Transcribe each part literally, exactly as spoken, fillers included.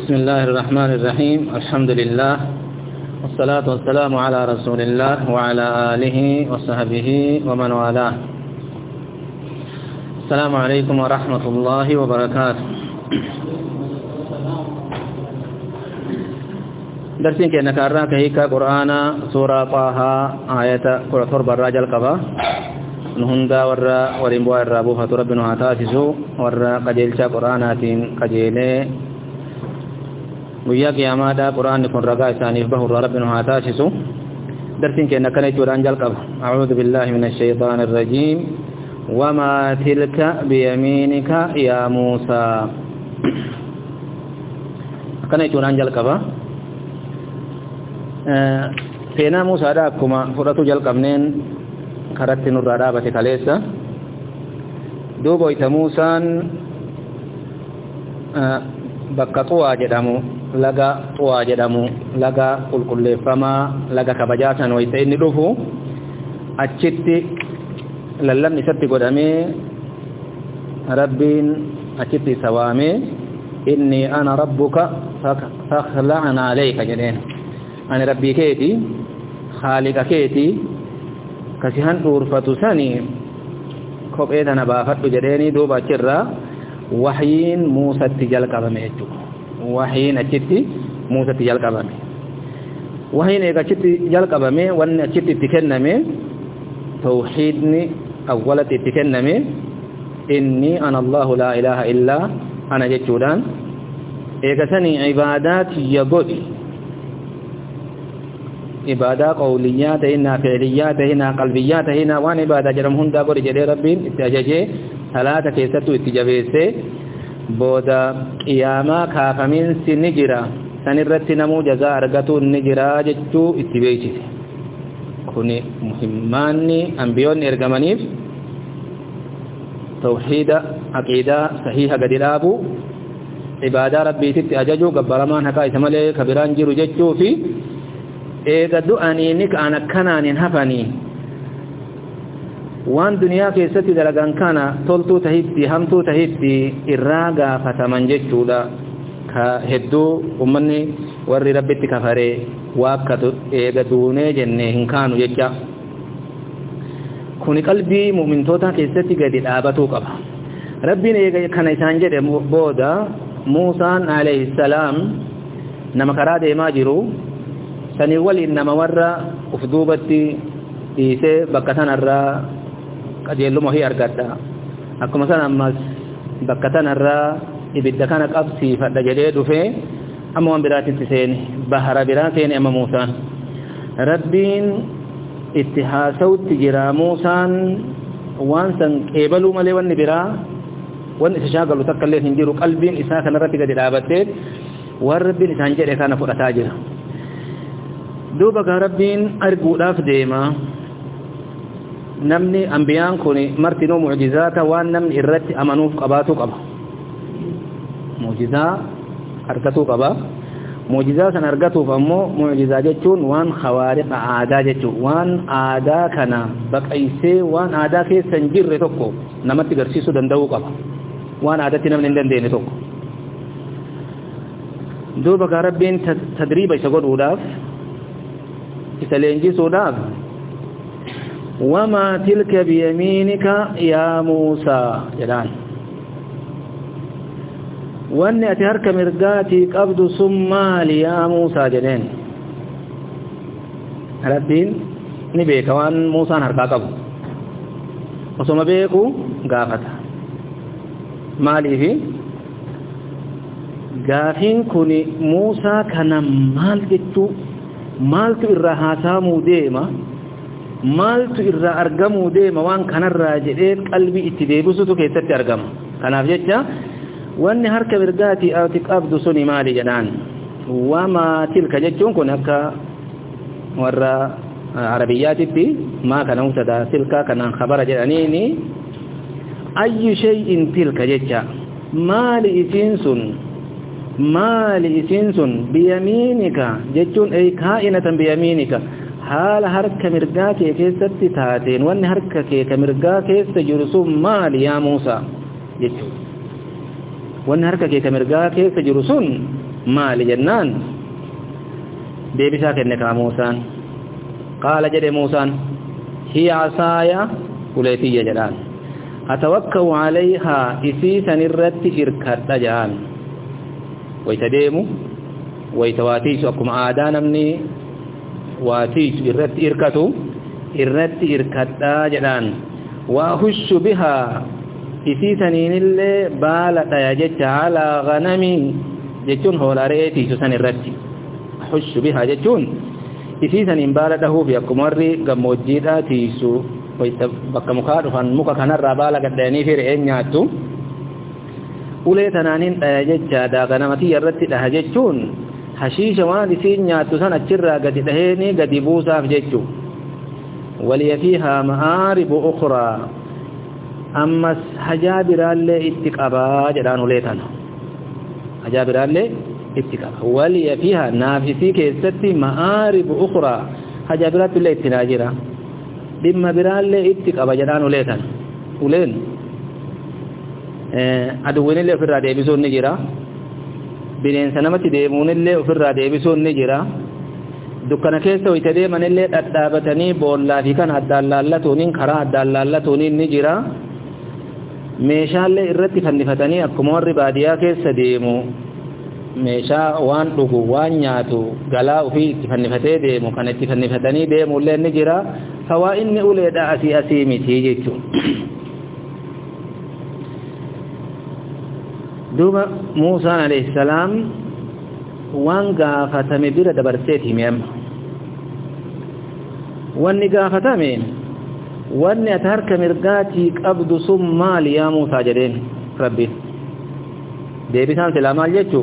بسم الله الرحمن الرحيم الحمد لله والصلاة والسلام على رسول الله وعلى آله وصحبه ومن والاه. السلام عليكم ورحمة الله وبركاته. درسين كأنك أراك هيك قرآن سورة طه آية قرآن الراجل القبا نهندا ورّا ورمبوا الرابو فتربنا هاتاسسو ورّا قجيلشا قرآناتين قجيلي ويا قيامادا قرآن نكون رقا إسانيف بهم ربنا هاتاسسو درسين كأنك نيت ورانجل القبا. أعوذ بالله من الشيطان الرجيم. وما تلك بيمينك يا موسى. كنيت ورانجل القبا فينا موسى داكما فرطو جل قبنين كرت نور رابة كاليسا دوبو إتا موسى بكا طوى جدامو لغا طوى جدامو لغا قل قل فما لغا كبجاتا ويسين ندوفو أجت للم نسبت قدامي ربين أجت سوامي إني أنا ربك فاخلعنا عليك جدين أنا ربي كيتي خالق كيتي كسيهان أورفتو ساني كوب إيدانا بافتو جديني دوبا كرا وحيين موسى تجال قبامي يجو وحيين أجتي موسى تجال قبامي وحيين إيقا أجتي جال قبامي وان أجتي تكنمي توحيدني أولة تكنمي إني أنا الله لا إله إلا أنا جتودان إيقا ساني عبادات يبودي عبادة قوليات هنا فعليات هنا قلبيات هنا وان عبادة جرم هندا قول جدي ربين اتجاجي ثلاثة كيستو اتجابيسي بودا قياما كافمين سنجرا سنرت نمو جزاء أرغتو نجرا جتو اتبايشي كوني مهماني أنبيون إرغمانيف توحيد عقيدة صحيحة قد الابو عبادة ربي تتأججو قبرمان حقا اسمالي كبران جيرو جتو في eega du'aniinik aan akkanaanin hafanii waan duniyaa keessatti dalagan kana toltuu tahitti hamtuu tahitti irraa gaafataman jechuudha. ka hedduu ummanni warri rabbitti kafaree waakkatu eega duunee jennee hin kaanu jecha kuni qalbii mu'mintoota keessatti gadi dhaabatuu qaba. rabbiin eega kana isaan jedhe booda Muusaan alayhi salaam nama karaa deemaa jiru sani wal inama warra ufduubatti dhiisee bakka sanarraa qajeelluma hii argadha akkuma san ammas bakka sanarraa ibidda kana qabsiifadha jedhee dhufee amma waan biraatitti seene bahara biraa seene amma Muusaan rabbiin itti haasawutti jira. Muusaan waan san qeebaluu malee wanni biraa wanni isa shaagalu takka illee hin jiru. qalbiin isaa kanarratti gadi dhaabattee waan rabbiin isaan jedhe kana fudhataa jira. duuba gaa rabbiin arguudhaaf deema. namni anbiyaan kun martinuu mucjizaata waan namni irratti amanuuf qabaatu qaba. mucjizaa argatuu qaba. mucjizaa san argatuuf ammoo mucjizaa jechuun waan khawaariqa aadaa jechuun waan aadaa kana baqaysee waan aadaa keessa hin jirre tokko namatti garsiisuu danda'uu qaba. waan aadatti namni hin dandeenye tokko. duuba gaa rabbiin tadriiba isa godhuudhaaf isa leenjisuudhaaf وما تلك بيمينك يا موسى جلال وأن أتهرك مرقاتي قبض سمال يا موسى جلال ربين نبيك وأن موسى نهرقا قبض وصم بيكو قافت مالي في قافين كوني موسى كان مال جتو maaltu irraa haasaamuu deema maaltu irraa argamuu deema waan kanarraa jedhee qalbii itti deebisutu keessatti argama. kanaaf jecha wanni harka mirgaatii ati qabdu suni maali jedhaan wamaa tilka jechuun kun akka warra arabiyyaatitti maa kana mubtadaa tilka kanaan khabara jedhaniini ayyu shay'in tilka jecha maali isiin sun maali isiin sun biyamiinika jechuun ay kaa'inatan biyamiinika haala harka mirgaa kee keessatti taateen wanni harka kee ka mirgaa keessa jiru sun maali yaa Muusaa jechuudha. wanni harka kee ka mirgaa keessa jiru sun maali jennaan deebisaa kenne ka Muusaan qaala jedhe Muusaan hiya asaaya uleetiyya jedhaan atawakkau alayhaa isiisan irratti irkadha jedhaan wayta deemu wayta waatiisu akkuma aadaa namni waatiisu irratti irkatu irratti irkadha jedhaan waahushu bihaa isiisaniinillee baala dhaya jecha alaa ganamii jechuun hoolaa re'eetiisu san irratti hushu bihaa jechuun isiisaniin baala dhahuufi akkuma warri gammoojjiidhaa tiisu bakka mukaa dhufan muka kanarraa baala gadhayanii fi re'een nyaattu ulee tanaaniin dhaya jechaadha ganamatii irratti dhaha jechuun hashiisha waan isiin nyaattu san achirraa gadi dhaheenii gadi buusaaf jechuu waliya fiihaa ma'aaribu ukraa ammas hajaa biraallee itti qabaa jedhaan ulee tana hajaa biraallee itti qaba waliya fiihaa naaf isii keessatti ma'aaribu ukraa hajaa biraatti illee itti naa jira dhimma biraallee itti qaba jedhaan ulee tana uleen aduwwinillee ofirraa deebisuun ni jira bineensa namatti deemuunillee ofirraa deebisuun ni jira dukkana keessa hoyte deemanillee dhadhaabatanii boollaa fi kan addaan laallatuuniin karaa addaan laallatuuniin ni jira meeshaallee irratti fannifatanii akkuma warri baadiyaa keessa deemu meeshaa waan dhugu waan nyaatu galaa ofii itti fannifatee deemu kan itti fannifatanii deemullee ni jira hawaa inni uleedha asii asii miti jechuun duuba Muusaan alayhi salaam waan gaafatame bira dabarseeti himee wanni gaafatame wanni ati harka mirgaatii qabdu sun maali yaa Muusaa jedheen rabbiin deebisaan silaa maal jechuu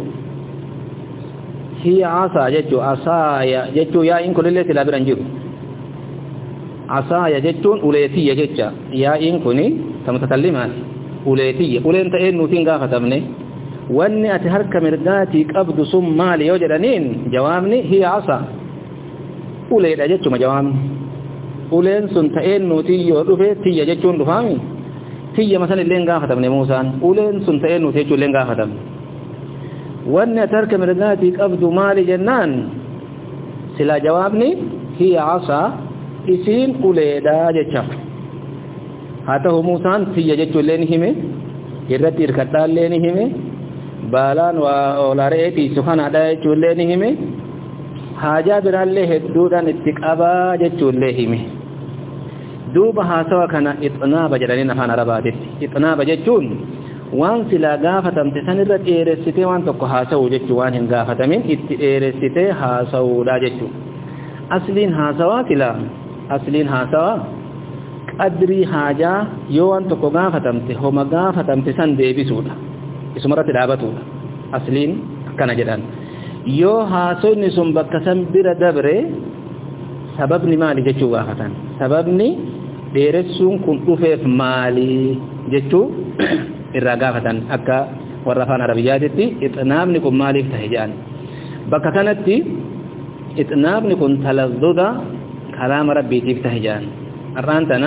hiya asaa jechuu asaaya jechuu yaa'iin kunillee silaa biran jiru asaaya jechuun uleetiyya jecha yaa'iin kuni tamutakallimaati uleetiyya uleen ta'een nuutiin gaafatamne wanni ati harka mirgaatii qabdu sun maali yoo jedhaniin jawaabni hiya asaa uleedha jechuma jawaabni uleen sun ta'een nuutii yoo dhufe tiyya jechuun dhufaami tiyya masan illeen gaafatamne Muusaan uleen sun ta'een nuutii jechuun illeen gaafatamne wanni ati harka mirgaatii qabdu maali jennaan silaa jawaabni hiya asaa isiin uleedha jecha haa ta'u Muusaan tiyya jechuun illee ni hime irratti irkadhaa illee ni hime baalaan waa oolaa re'eetiisu kanaadha jechuun illee ni hime haajaa biraallee hedduudhaan itti qabaa jechuun illee hime duuba haasawa kana ixnaaba jedhaniin afaan arabaatitti ixnaaba jechuun waan silaa gaafatamte sanirra dheeressitee waan tokko haasa'u jechuu waan hin gaafatamin itti dheeressitee haasa'uudha jechuu asliin haasawaa silaa asliin haasawaa qadrii haajaa yoo waan tokko gaafatamte homa gaafatamte san deebisuudha isumarratti dhaabatuudha asliin akkana jedhan yoo haasawni sun bakka san bira dabre sababni maali jechuu gaafatan sababni dheeressuun kun dhufeef maali jechuu irraa gaafatan akka warra afaan arabiyyaatitti ixnaabni kun maaliif tahe jedhan bakka kanatti ixnaabni kun talazzuda kalaama rabbiitiif tahe jedhan arraan tana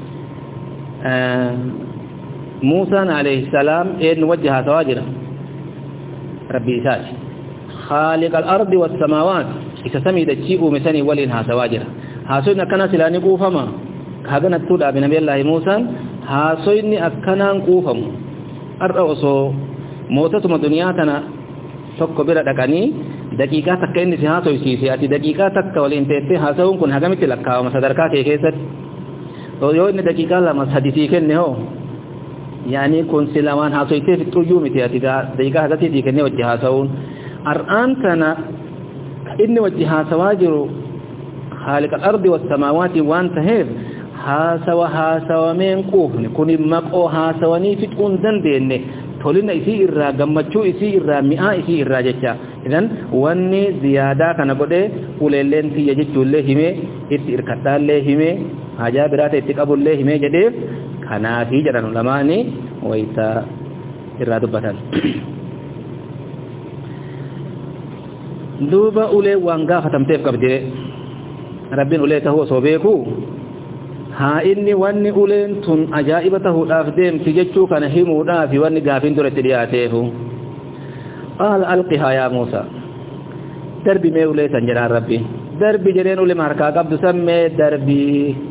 Muusaan alayhi salaam eenyu wajji haasawaa jira rabbi isaati خالق الأرض والسماوات إسسمي دجي أومساني ولين هاسوا جرا هاسوين أكنا سلاني قوفما هذا نتود أبي نبي الله موسى هاسوين أكنا قوفم الرأسو موتتم دنياتنا tokko bira dhaqanii daqiiqaa takka inni si haasofsiise ati daqiiqaa takka waliin teessee haasawuun kun hagamitti lakkaawama sadarkaa kee keessatti yoo inni daqiiqaa lama sadii sii kenne hoo yaani kun sila waan haasofteef xuyyuu miti ati daqiiqaa hagatti sii kenne wajji haasawuun ar'aan kana inni wajji haasawaa jiru خالق الأرض والسماوات وان تهيب هاسوا هاسوامين قوفن كوني مقو هاسواني فتقون دندين تولينا إسي إرى قمتشو إسي إرى مئة إسي إرى جيشا إذن واني زيادة كان قده قولين في يجيشو اللي همي إسي إركتا اللي همي حاجة برات إتقابل اللي همي جديف كانا في جران علماني وإسا إرى دبتان دوبا أولي وانقا ختمتيف قبجي ربين أولي تهو صوبيكو ها إني واني أولين تن أجائبته الأفديم تججو كان همو دافي واني قافين درت لياتيه قال ألقها يا موسى دربي ميولي سنجران ربي دربي جرينو لما حركا قبض سمي دربي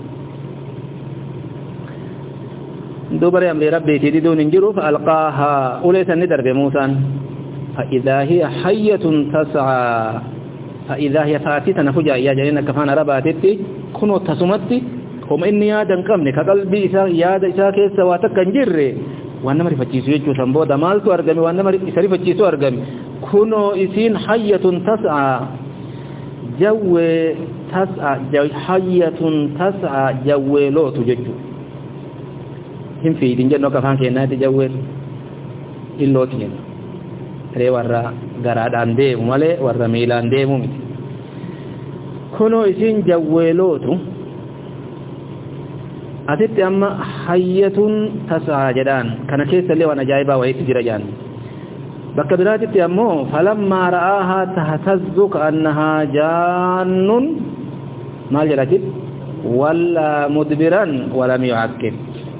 دوبر أمر ربي تديدون انجروا فألقاها أولي سن دربي موسى فإذا هي حية تسعى فإذا هي فاتتة نفجا يا جرينا كفان رباتتي كنو تسمتي هم إني يادا قمني كقلبي إسا يادا إسا كيسا واتكا نجري وانا مري فتشيسو يجو سنبو دمالتو أرقمي وانا مري إساري فتشيسو أرقمي كنو إسين حية تسعى جو تسعى جو حية تسعى جو لوت ججو هم في دين جنو كفان كيناتي جو اللوتين ري ورا غرادان ديمو مالي ورا ميلان ديمو كنو إسين جو لوتو أتت أما حية تسعى جدان كان كيس اللي وانا جايبا وهي تجرى جان بكبرات أمو فلما رآها تهتز كأنها جان ما جرت ولا مدبرا ولم يعقب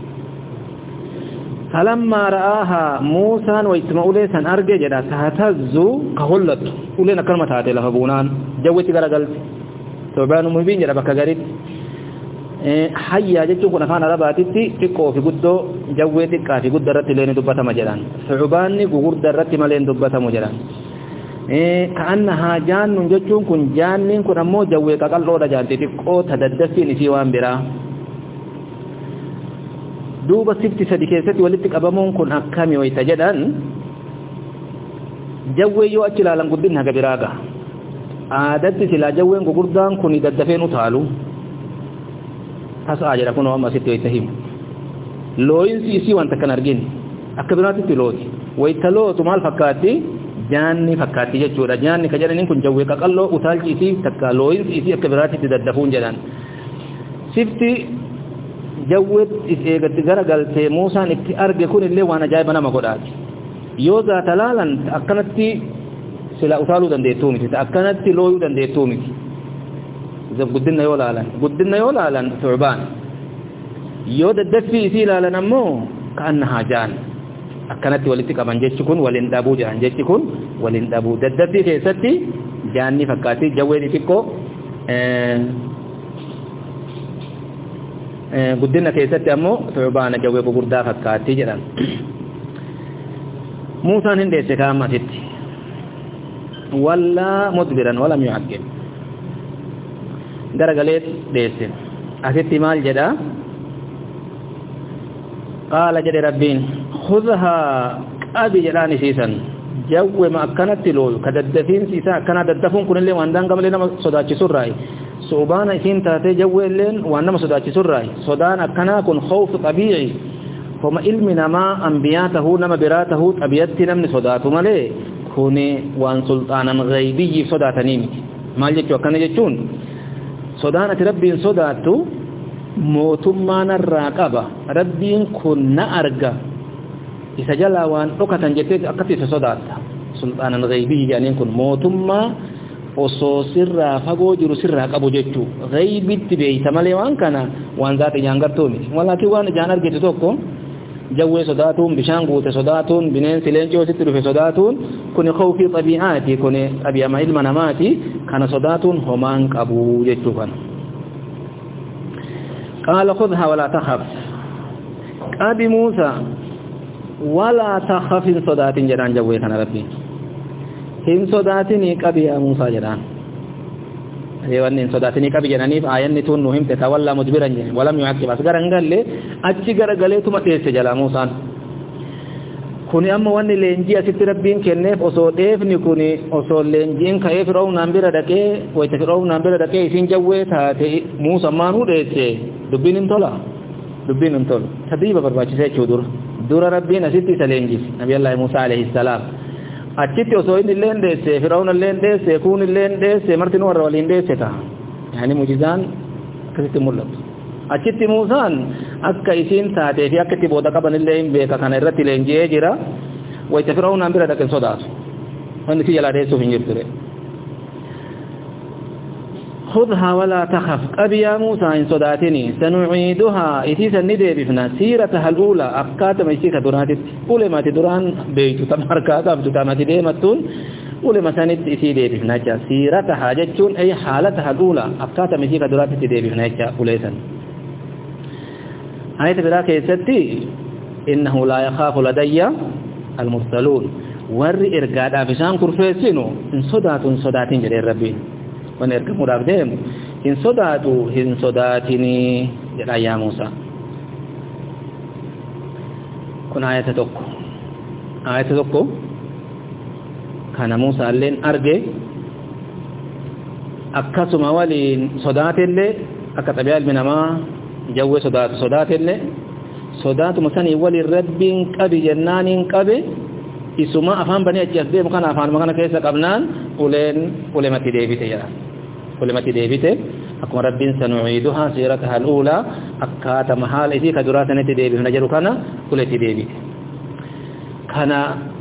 فلما رآها موسى ويتمعوا ليسان أرجع جدا تهتز كهلت ولينا كلمة هاتي لها بونان جوتي قرقلت ثعبان مبين جدا بكغريت حيا jechuun kun afaan arabaatitti xiqqoo fi guddoo jawwee xiqqaa fi guddaa irratti illee dubbatama jedhan su'ubaanni gugurdaa irratti malee dubbatamu jedhan ka'annahaa jaannun jechuun kun jaanniin kun ammoo jawwee qaqalloodha jaanti xiqqoo tadaddaffiin isii waan biraa duuba sifti sadi keessatti walitti qabamuun kun akkami wayta jedhan jawwee yoo achi ilaalan guddin haga biraaga aadatti silaa jawween gugurdaan kun daddafeen utaalu tasaa jira kuno amma sitti waytahim looyinsi isi wanta kan argin akkabiraatti looti waytalootu maal fakkaatti jaanni fakkaatti jechuudha jaanni ka jedhaniin kun jawwee qaqalloo utaalchi isi takka looyinsi isi akkabiraatti daddafuun jedhan sifti jawwee eegatti garagaltee Muusaan itti arge kun illee waan ajaa'iba nama godhaati yoo zaata laalan akkanatti sila utaaluu dandeettuu miti akkanatti looyuu dandeettuu miti guddinna yoo laalan guddinna yoo laalan thu'baan yoo daddaffi isii laalan ammoo kaannahaa jaan akkanatti walitti qaban jechi kun waliin dhabuu jedhan jechi kun waliin dhabuu daddaffi keessatti jaanni fakkaatti jawween xiqqoo guddinna keessatti ammoo thu'baan jawwee gurguddaa fakkaatti jedhan Muusaan hin deesse kaamatitti walla mudbiran walam yu'aqqib garagalee deesse asitti maal jedha qaala jedhe rabbiin khudhaa qabi jedhaan isiisan jawwe ma akkanatti looyu ka daddafiinsi isaa akkana daddafuun kunillee waan daangamalee nama sodaachisurraayi su'ubaana isiin taatee jawwe illeen waan nama sodaachisurraayi sodaan akkanaa kun khawfu xabiici homa ilmi namaa ambiyaa tahuu nama biraa tahuu xabiyatti namni sodaatu malee kuni waan sulxaanan ghaybiyyiif sodaatanii miti maal jechuu akkana jechuun sodaan ati rabbiin sodaattu mootummaan irraa qaba rabbiin kun na arga isa jalaa waan dhokatan jettee akkatti isa sodaatta sulxaanan ghaybiyyi jedhaniin kun mootummaa osoo sirraa fagoo jiru sirraa qabu jechuu ghaybitti beeyta malee waan kana waan zaati nyaangartuu miti walaakin waan ijaan argitu tokko jawwee sodaatuun bishaan guute sodaatuun bineensi leencoo sitti dhufe sodaatuun kuni khawfii xabii'aati kuni xabi'ama ilma namaati kana sodaatuun homaan qabu jechuu kana qaala khudhaa walaa takhaf qabi Muusaa walaa takhaf hin sodaatin jedhaan jawwee kana rabbiin hin sodaatinii qabi yaa Muusaa jedhaan reewanni hin sodaatinii qabi jedhaniif aayanni tun nu himte tawallaa mudbiran jedhe walam yu'aqqib as garangalle achi garagaleetuma dheesse jala Muusaan kuni amma wanni leenjii asitti rabbiin kenneef osoo dheefni kuni osoo leenjiin ka'ee Fir'aawnaan bira dhaqee wayita Fir'aawnaan bira dhaqee isin jawwee taate Muusaa maanuu dheesse dubbiin hin tola dubbiin hin tolu tadriiba barbaachisa jechuu dura dura rabbiin asitti isa leenjise nabiyallaahi Muusaa alayhi salaam achitti osoo inni illee dheesse Fir'aawna illee dheesse kuun illee dheesse martin warra waliin dheesse ta yani muujizaan akkasitti mul'atu achitti Muusaan akka isiin taatee fi akka itti booda qaban illee hin beeka kana irratti leenji'ee jira wayita Fir'aawnaan bira dhaqen sodaatu wanni si jalaa dheessuuf hin jirture خذها ولا تخف أبي يا موسى إن صداتني سنعيدها إتيسا ندي بفنا سيرتها الأولى أبكات ميسيك درانت أولي ما تدران بيتو تماركاتا بتتامات ديمتون أولي ما سند إتيدي بفنا سيرتها جتون أي حالتها الأولى أبكات ميسيك درانت إتيدي بفنا أوليسا آية براك يستي إنه لا يخاف لدي المرسلون ور إرقاد أفشان كرفيسينو إن صدات صداتين جري الربين وأن يركبوا رابدهم إن صداتوا إن صداتني جرى يا موسى كن آية تتوقع آية تتوقع كان موسى اللين أرجي أكسم ولين صدات اللي أكتبيا المنما جو صدات صدات اللي صدات مساني ولي رب قبي جنان قبي isuma afaan bani ajjasde mukana afaan makana keessa qabnaan uleen ulemati deebite jira ulemati deebite akkuma rabbiin sanu'iduha sirataha al-ula akkata mahal isi kadura sanati deebifna jiru kana uleti deebite kana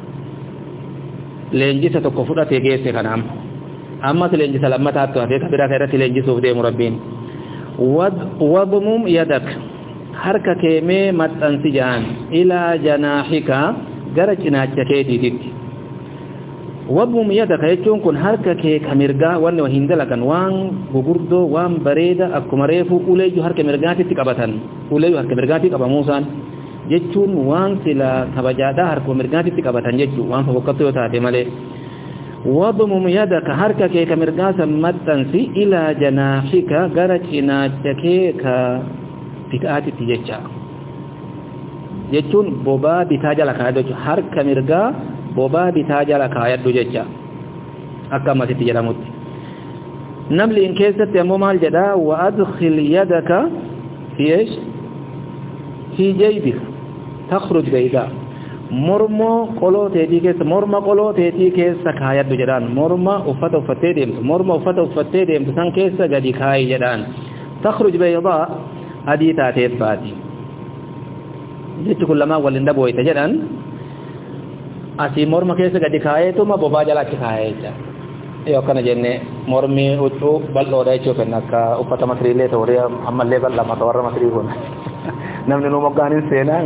leenjisa tokko fudhate geesse kana amma amma leenjisa lammata hattu hafe kabira kairati leenjisuuf deemu rabbiin wadmum yadak harka keemee maxxansi jaan ila janahika gara cinaacha keetiitti wabum yadaka jechuun kun harka kee kamirgaa wanni wahin dalagan waan gugurdoo waan bareeda akkuma reefu uleeyyu harka mirgaatitti qabatan uleeyyu harka mirgaatii qaba Muusaan jechuun waan sila kabajaadhaa harka mirgaatitti qabatan jechuun waan fofokkattu yoo taate malee wabum yadaka harka kee kamirgaa sammaxxansi ilaa janaahika gara cinaacha kee ka bitaatitti jecha jechuun bobaa bitaa jala kaayadhu jechuun harka mirgaa bobaa bitaa jala kaayadhu jecha akka ammasitti jedhamutti namli in keessatti ammoo maal jedha wa adkhil yadaka fi eesh fi jaybika takhruj bayda morma qoloo teetii keessa morma qoloo teetii keessa kaayadhu jedhaan morma uffata uffattee deemtu morma uffata uffattee deemtu san keessa gadi kaayi jedhaan takhruj bayda adii taateef baati jechu kullama walin daboyta jedhan asi morma keessa gadi kaayetuma bobaa jalatti kaayecha yoo kana jenne mormi uccu bal'oodha jechuu kenna akka uffata masriilee ta'uudhee ammallee bal'ama warra masrii kun namni nu moggaanin seenaa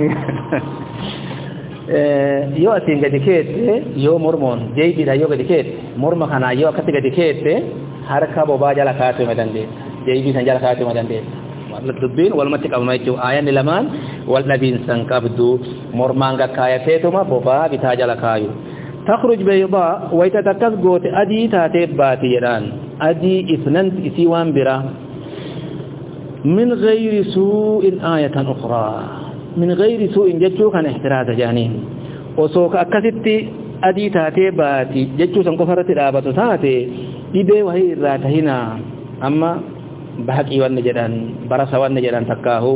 yoo asiin gadi keette yoo mormoon jeebiidha yoo gadi keette morma kanaa yoo akkatti gadi keette harka bobaa jala kaayatuma dandeessa jeebii san jala kaayatuma dandeessa dubbiin walumatti qabama jechuun aayanni lamaan wal dhabiinsan qabdu mormaan gakkaayateetuma bobaa bitaa jala kaayu takhruj baydaa wayta takkas goote adii taatee baati jedhaan adii ifnanti isii waan bira min ghayri suu'in aayatan ukhraa min ghayri suu'in jechuu kana ihtiraata jaaniin osoo akkasitti adii taatee baati jechuu san qofa irratti dhaabatu taate dhibee wahii irraa tahinaa amma bahaqii wanni jedhan barasa wanni jedhan takkaahu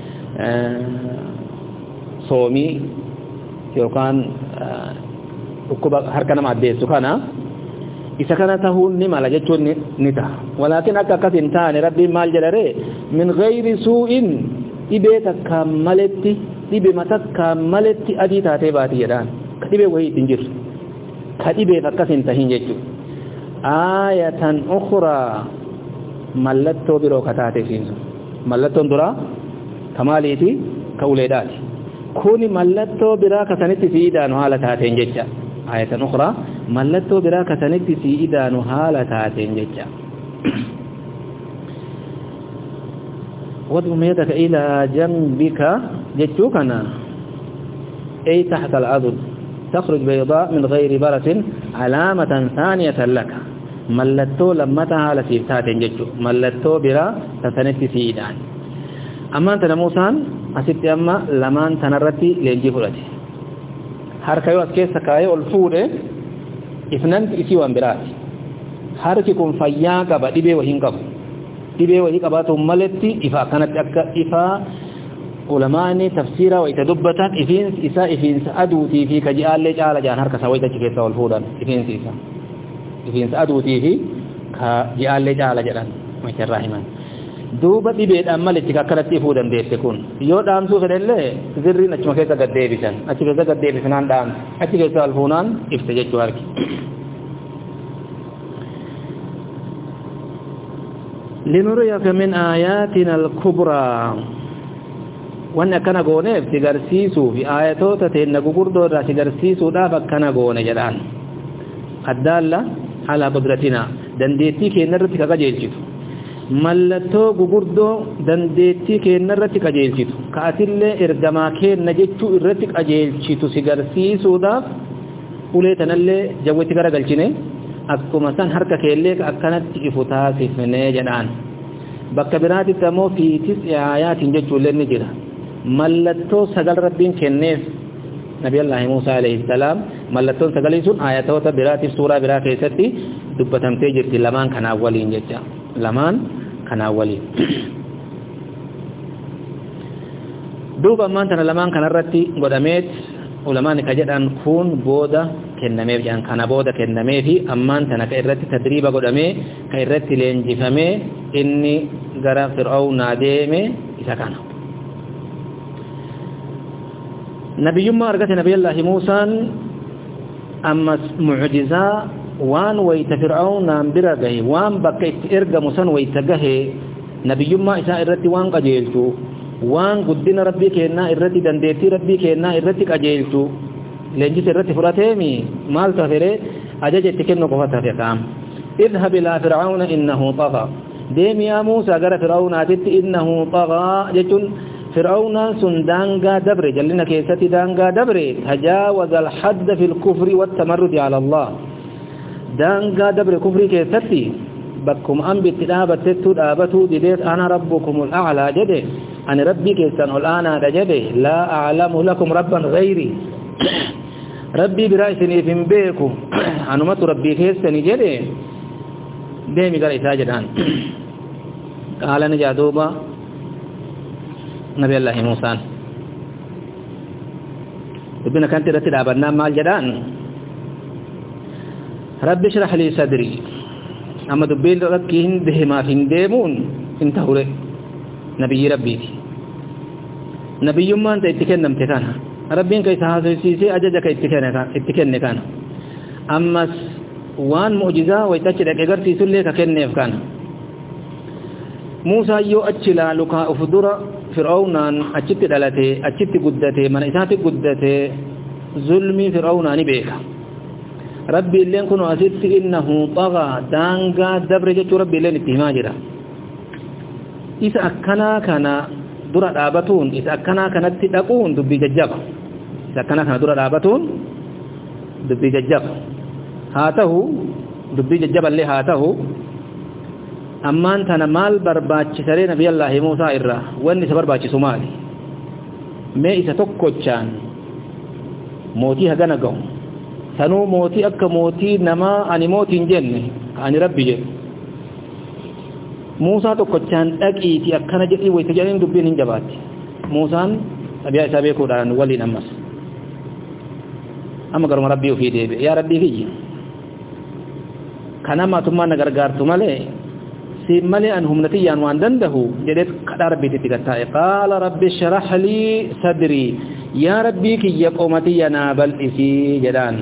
soomii yookaan dhukkuba harka nama addeessu kana isa kana tahuun ni mala jechuun ni ta'a walaakin akka akkas hin taane rabbiin maal jedharee min ghayri suu'in dhibee takkaa maletti dhibee takkaa maletti adii taatee baati jedhaan ka dhibee wahii ittiin jirtu ka dhibeef akkas hin tahin jechuudha aayatan ukhraa mallattoo biroo kataate siinsu mallattoon duraa kamaaliiti ka uleedhaati kuni mallattoo biraa kasanitti siidaanu haala taateen jecha ayatan ukhraa mallattoo biraa kasanitti siidaanu haala taateen jecha wadum yadaka ilaa jambika jechuu kana ay tahta al-adud تخرج بيضاء من غير برس علامة ثانية لك mallattoo lammataa haala siif taateen jechuudha mallattoo biraa tasanatti siidhaan ammaan tana Muusaan asitti amma lamaan tanarratti leenjii fudhate harka yoo as keessa kaayee ol fuudhe ifnanti isii waan biraati harki kun fayyaa qaba dhibee wahii hin qabu dhibee wahii qabaatuun maletti ifa akkanatti akka ifaa ulamaani tafsiira wayita dubbatan ifiinsi isaa ifiinsa aduutii fi kaji'aallee caala jaan harka isaa wayita achi keessa ol fuudhan ifiinsi isaa ifiinsa aduutii fi ka ji'aallee caala jedhan macharraa himan duuba dhibeedhaan malitti akkanatti ifuu dandeesse kun yoo dhaamsuu fedhellee zirriin achuma keessa gad deebisan achi keessa gad deebisanaan dhaamse achi keessa ol fuunaan ifte jechuu harki linuriyaka min ayatina al-kubra wanna kana goone sigarsiisu fi ayatota teenna gugurdoo irraa sigarsiisuudhaaf akkana goone jedhaan addalla ala qudratina dandeettii keenya irratti qajeelchitu mallattoo gugurdoo dandeettii keenya irratti qajeelchitu kaatillee ergamaa keenya jechuu irratti qajeelchitu sigarsiisuudhaaf ulee tanallee jawwetti garagalchine akkuma san harka keellee akkanatti ifu taasifne jedhaan bakka biraatitti ammoo fi tis'i ayaatin jechuullee ni jira mallattoo sagal rabbiin kenneef nabi allah Musa alayhi salam mallattoon sagalii sun ayatoota biraatiif suuraa biraa keessatti dubbatamtee jirti lamaan kanaa waliin jecha lamaan kanaa waliin duuba ammaan tana lamaan kanarratti godhameet ulamaan ka jedhan kun booda kennameef jedhan kana booda kennameefi ammaan tana ka irratti tadriiba godhamee ka irratti leenjifamee inni gara fir'aawnaa deeme isa kana nabiyyummaa argate nabiyallaahi Muusaan ammas mu'jizaa waan wayta fir'aawnaan bira gahe waan bakka itti ergamu san wayta gahe nabiyyummaa isaa irratti waan qajeelchu waan guddina rabbii kennaa irratti dandeettii rabbii kennaa irratti qajeelchu leenjisa irratti fudhateemi maal tafere ajaja itti kennu qofa tafeqaam idhab ilaa fir'aawna innahu tagha deemi yaa Muusaa gara fir'aawnaatitti innahu tagha jechuun فرعون سندانغا دبر جلنا كيستي دانغا دبر تجاوز الحد في الكفر والتمرد على الله دانغا دبر كفر كيستي بكم أم بتدابة تدابة ديت أنا ربكم الأعلى جده أنا ربي كيستان الآن جده لا أعلم لكم ربا غيري ربي برأسني في بيكم أنا مت ربي كيستني جده ديمي قال إساجدان قال نجادوبا نبي الله موسى ابن كانت رتد أبنا مال جدان رب اشرح لي صدري أما دبيل ركين بهما فين ديمون انتهوا نبي ربي نبي يوم أنت اتكلم تكانا ربين كيس هذا السيسي أجدك اتكلم كان أما وان معجزة ويتشرك أجر في سلة كأنه كان موسى يو أجلا لك أفدر فرعونان أجت دلته أجت قدته من إسات قدته ظلمي فرعونان بيك ربي اللين كنوا أسدت إنه طغى دانغا دبرجة ربي اللين اتهماجرا إذا أكنا كان درى رابطون إذا أكنا كانت تدقون دبي ججبا إذا أكنا كان درى رابطون دبي ججبا هاته دبي ججبا اللي هاته ammaan tana maal barbaachisaree nabi Allah Muusaa irraa wanni isa barbaachisu maali mee isa tokkochaan mootii hagana gahu sanuu mootii akka mootii namaa ani mootiin jenne ani rabbi jedhu Muusaa tokkochaan dhaqiiti akkana jedhii wayta jedhanii dubbiin hin jabaatti Muusaan tabi'a isaa beekuudhaan waliin ammas amma garuma rabbii ofii deebi'e yaa rabbii kiyya kana maatummaan na gargaartu malee سيملي أنهم نتيان وان دنده جدت قدر بيتي قال قال رب اشرح لي صدري يا ربي كي يقومتي نابل إسي جدان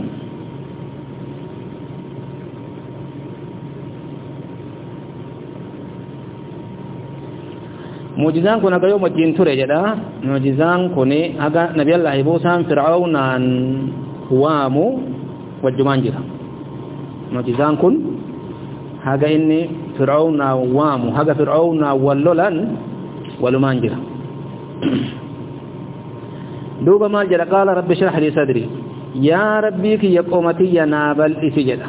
معجزان كنا قيوم الجين تري جدا معجزان كوني أغا نبي الله بوسان فرعون وامو والجمان جدا معجزان كن هذا إني فرعون وامو هذا فرعون ولولن ولمان جرا دوبا ما جرا قال رب اشرح لي صدري يا ربي كي يقومتي ينابل إسجدا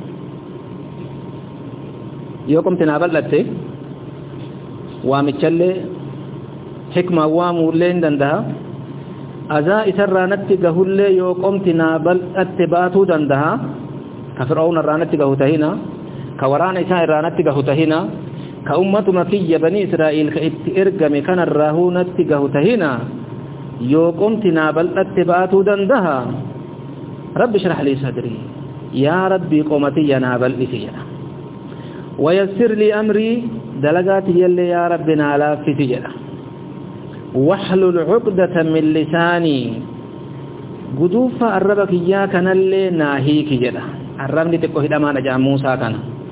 يوكم تنابل لتي وامتشل حكمة وامو لين دندها أذا إسرانتي قهل يوكم تنابل اتباتو دندها كفرعون الرانتي قهتهنا كورانا إساء الرانتي قهتهنا كأمة مكية بني إسرائيل كإرقم كان الراهونتي قهتهنا يوكم تنابل اتباتو دندها رب اشرح لي صدري يا ربي قومتي ينابل إسجنا ويسر لي أمري دلقاتي يلي يا ربنا لا في سجنا واحلل عقدة من لساني قدوف الربك إياك نلي ناهيك جدا الرمد تقوه دمان جاء موسى كان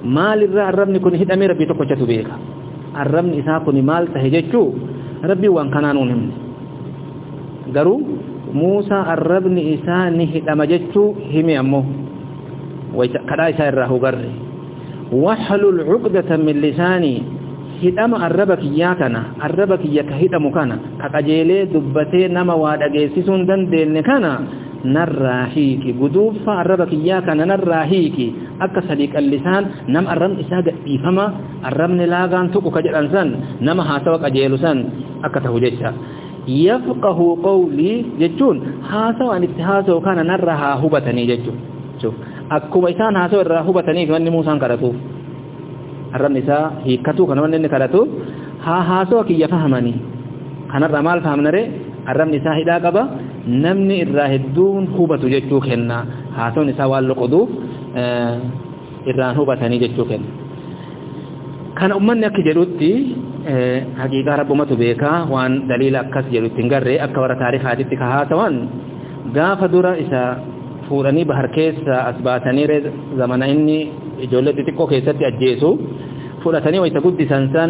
maal irraa arrabni kun hidhamee rabbii tokkochatu beeka arrabni isaa kun maal tahe jechuu rabbii waan kanaan uun himne garuu Muusaa arrabni isaa ni hidhama jechuu hime ammoo kadhaa isaa irraa hugarre wahlul uqdatan min lisaanii hidhama arraba kiyyaa kana arraba kiyya ka hidhamu kana ka qajeelee dubbatee nama waa dhageessisuu hin dandeenye kana narraa hiiki guduufa arraba kiyyaa kana narraa hiiki akka sadiiqan lisaan nama arrabni isaa gadhiifama arrabni laagaan tuqu ka jedhan san nama haasawa qajeelu san akka tahu jecha yafqahu qawlii jechuun haasawaan itti haasawu kana narraa haa hubatanii jechuun akkuma isaan haasawa irraa hubataniif wanni Muusaan kadhatuuf arrabni isaa hiikkatu kana wanni inni kadhatuuf haa haasawa kiyya fahamanii kanarraa maal fahamnare arrabni isaa hidhaa qaba namni irraa hedduun hubatu jechuu kenna haasawni isaa waan loqoduuf irraan hubatanii jechuu kenna kana ummanni akka jedhutti haqiiqaa rabbumatu beekaa waan daliila akkas jedhutti hin garree akka warra taarikaatitti ka haasawan gaafa dura isa fuudhanii bahar keessa as baatanii zamana inni ijoollee xixiqqoo keessatti ajjeesu fudhatanii wayita guddisan san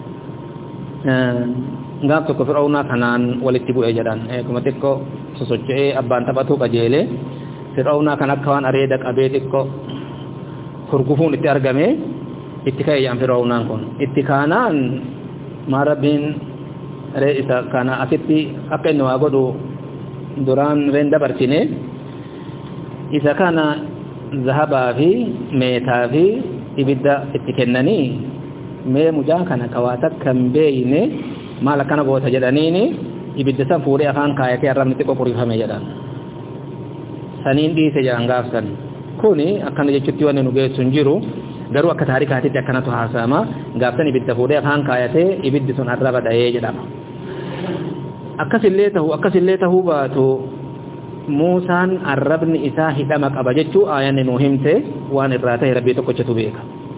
gaaf tokko fir'aawnaa kanaan walitti bu'ee jedhan kuma xiqqoo sosocho'ee abbaan taphatuu qajeelee fir'aawnaa kan akka waan areeda qabee xiqqoo hurgufuun itti argame itti ka'e yaan fir'aawnaan kun itti kaanaan maa rabbiin ree isa kana asitti akka inni waa godhu duraan reen dabarsine isa kana zahabaa fi meetaa fi ibidda itti kennanii mee mujaa kana kawaata kan beeyne maal akkana goota jedhaniini ibidda san fuudhee afaan kaayatee arrabni xiqqoo qurifame jedhan saniin dhiise jedhan gaafsan kuni akkana jechutti wanni nu geessu hin jiru garuu akka taarikaatitti akkanatu haasa'ama gaafsan ibidda fuudhee afaan kaayatee ibiddi sun arraba dha'ee jedhama akkasillee ta'u akkasillee ta'uu baatu Muusaan arrabni isaa hidhama qaba jechuu aayanni nu himte waan irraa ta'e rabbii tokkochatu beeka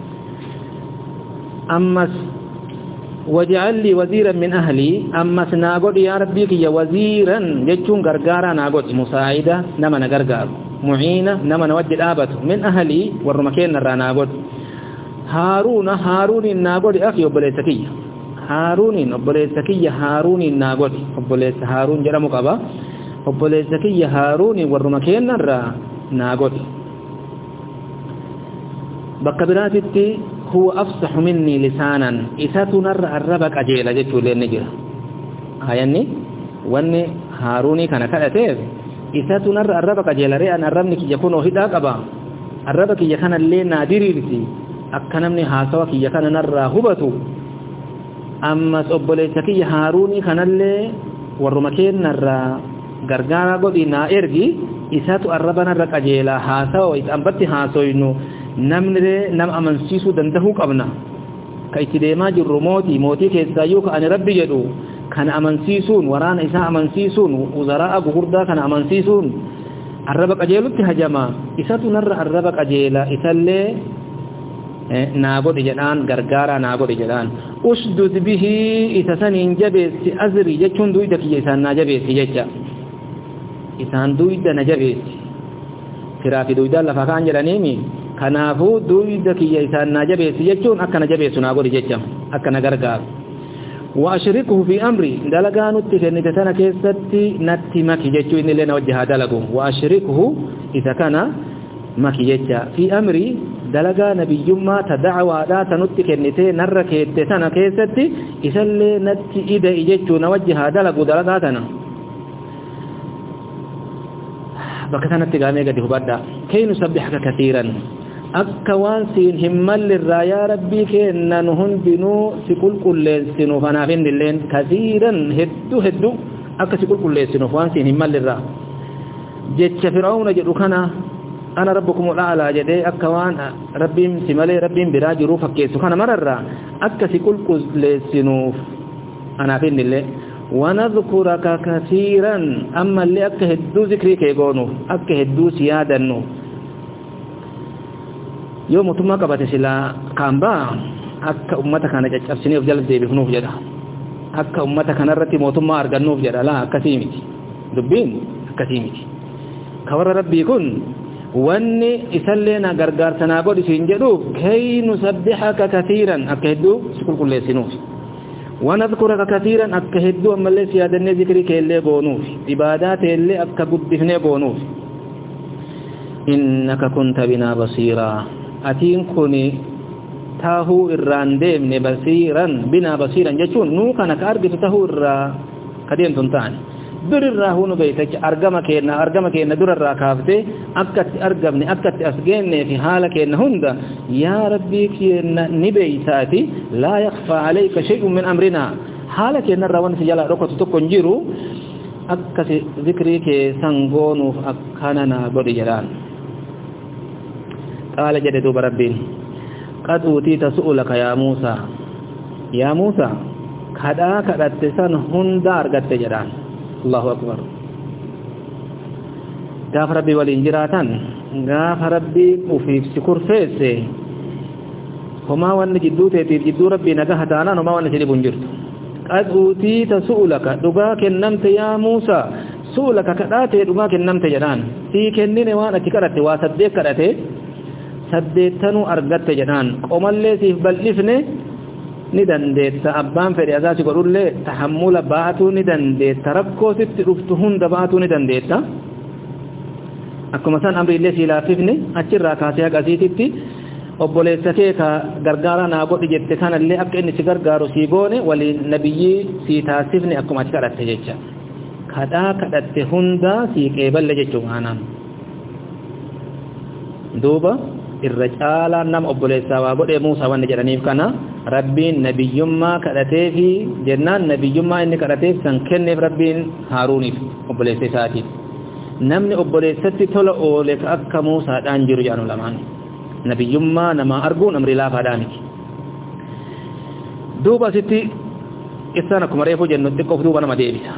ammas waj'al li waziiran min ahli ammas naa godhi yaa rabbii kiyya waziiran jechuun gargaaraa naa godhi musaa'ida nama na gargaaru mu'iina nama na wajji dhaabatu min ahli warruma keennarraa naa godhi haaruuna haaruuniin naa godhi akhi obboleessa kiyya haaruuniin obboleessa kiyya haaruuniin naa godhi obboleessa haaruun jedhamu qaba obboleessa kiyya haaruuniin warruma keennarraa naa godhi bakka biraatitti huwa afsahu minni lisaanan isatu narra arraba qajeela jechuullee ni jira ayanni wanni haaruunii kana kadhateef isatu narra arraba qajeela re'an arrabni kiyya kunoo hidhaa qaba arraba kiyya kanallee naa diriirsi akka namni haasawa kiyya kana narraa hubatu ammas obboleessa kiyya haaruunii kanallee warruma keennarraa gargaara godhi naa ergi isatu arraba narra qajeela haasawa isaan batti haasoynu namni nam amansiisuu dandahuu qabna ka itti deemaa jirru mootii mootii keessaayyuu ka ani rabbi jedhu kana amansiisuun waraana isaa amansiisuun uzaraa gugurdaa kana amansiisuun arraba qajeelutti hajama isatu narra arraba qajeela isallee naa godhi jedhaan gargaaraa naa godhi jedhaan usdud bihi isa saniin jabeessi azri jechuun duyda kiyya isaan naa jabeessi jecha isaan duyda na jabeessi firaa fi duydaan lafaa kaan jedhaniimi kanaafuu duyda kiyya isaan naa jabeessi jechuun akka na jabeessu naa godhi jecha akka na gargaaru wa ashrikuhu fi amri dalagaa nutti kennite tana keessatti natti maki jechuu inni illee na wajji haa dalagu wa ashrikuhu isa kana maki jecha fi amri dalagaa nabiyyummaa ta da'awaadhaa ta nutti kennite narra keette tana keessatti isallee natti ida'i jechuu na wajji haa dalagu dalagaa tana bakka sanatti gaamee gadi hubadha kaynu sabbihaka kathiiran akka waan siin himmalirraa yaa rabbii kenna nu hundinuu si qulqulleessinuuf anaaf innilleen kathiiran hedduu hedduu akka si qulqulleessinuuf waan siin himmalirraa jecha fir'aawna jedhu kana ana rabbukum al'ala jedhee akka waan rabbiin si malee rabbiin biraa jiruu fakkeessu kana mararraa akka si qulqulleessinuuf anaaf innillee ونذكرك كثيرا أما اللي أكا هدو ذكري كيقونو أكا هدو سيادنو يوم تما قبت سلا كامبا أكا أمتك أنا جأبسني وفجال دي بفنوف جدا أكا أمتك أنا رتي موتما أرغنوف جدا لا أكا سيمتي دبين أكا سيمتي كور ربي كن wanni isallena gargaartana godhi sinjedhu kay nusabbihuka katiran akahdu sikul kullesinuf wa nadhkuruka katiran akahdu amalle siyadanne zikri kelle gonuf ibadat elle akaguddifne gonuf innaka kunta bina basira atin kuni tahu irrandem ne basiran bina basiran jechun nu kana ka argitu tahu irra kadem tuntan durra hunu baytak argama keenna argama keenna durra kaafte akkat argamni akkat asgenne fi halakeenna hunda ya rabbi keenna nibaytati la yakhfa alayka shay'un min amrina halakeenna rawan sijala rokotu to konjiru akkasi zikri ke sangonu akkanana bodi jalan qala jaddu rabbin qad utita su'ulaka ya musa ya musa kada kadatte san hunda argatte jalan Allahu akbar gaaf rabbi waliin jiraatan gaaf rabbi ufiif sikur feesse homa wanni jidduu teetiif jidduu rabbii naga hataanaan homa wanni sidhi bunjirtu qad utiita su'ulaka dhugaa kennamte yaa Muusaa su'ulaka kadhaatee dhugaa kennamte jedhaan sii kennine waan ati kadhatte waa saddeet kadhate saddeettanuu argatte jedhaan qomallee siif bal'ifne ni dandeetta abbaan fedhe azaasi godhullee tahammula baatuu ni dandeetta rakkoo sitti dhuftu hunda baatuu ni dandeetta akkuma san amriillee sii laaffifne achirraa kaasee haqasiititti obboleessa kee ka gargaara naa godhi jette kanallee akka inni si gargaaru sii goone waliin nabiyyii sii taasifne akkuma ati kadhatte jecha kadhaa kadhatte hunda sii qeeballe jechuu maanaan duuba irra caalaan nama obboleessaa waa godhee Muusaa wanni jedhaniif kana rabbiin nabiyyummaa kadhatee fi jennaan nabiyyummaa inni kadhateef san kenneef rabbiin Haaruuniif obboleessa isaatiif namni obboleessatti tola oole ka akka Muusaadhaan jiru jedhanu lamaan nabiyyummaa nama arguun amri laafaadhaaniti duuba asitti isaan akkuma reefuu jennu xiqqoof duuba nama deebisa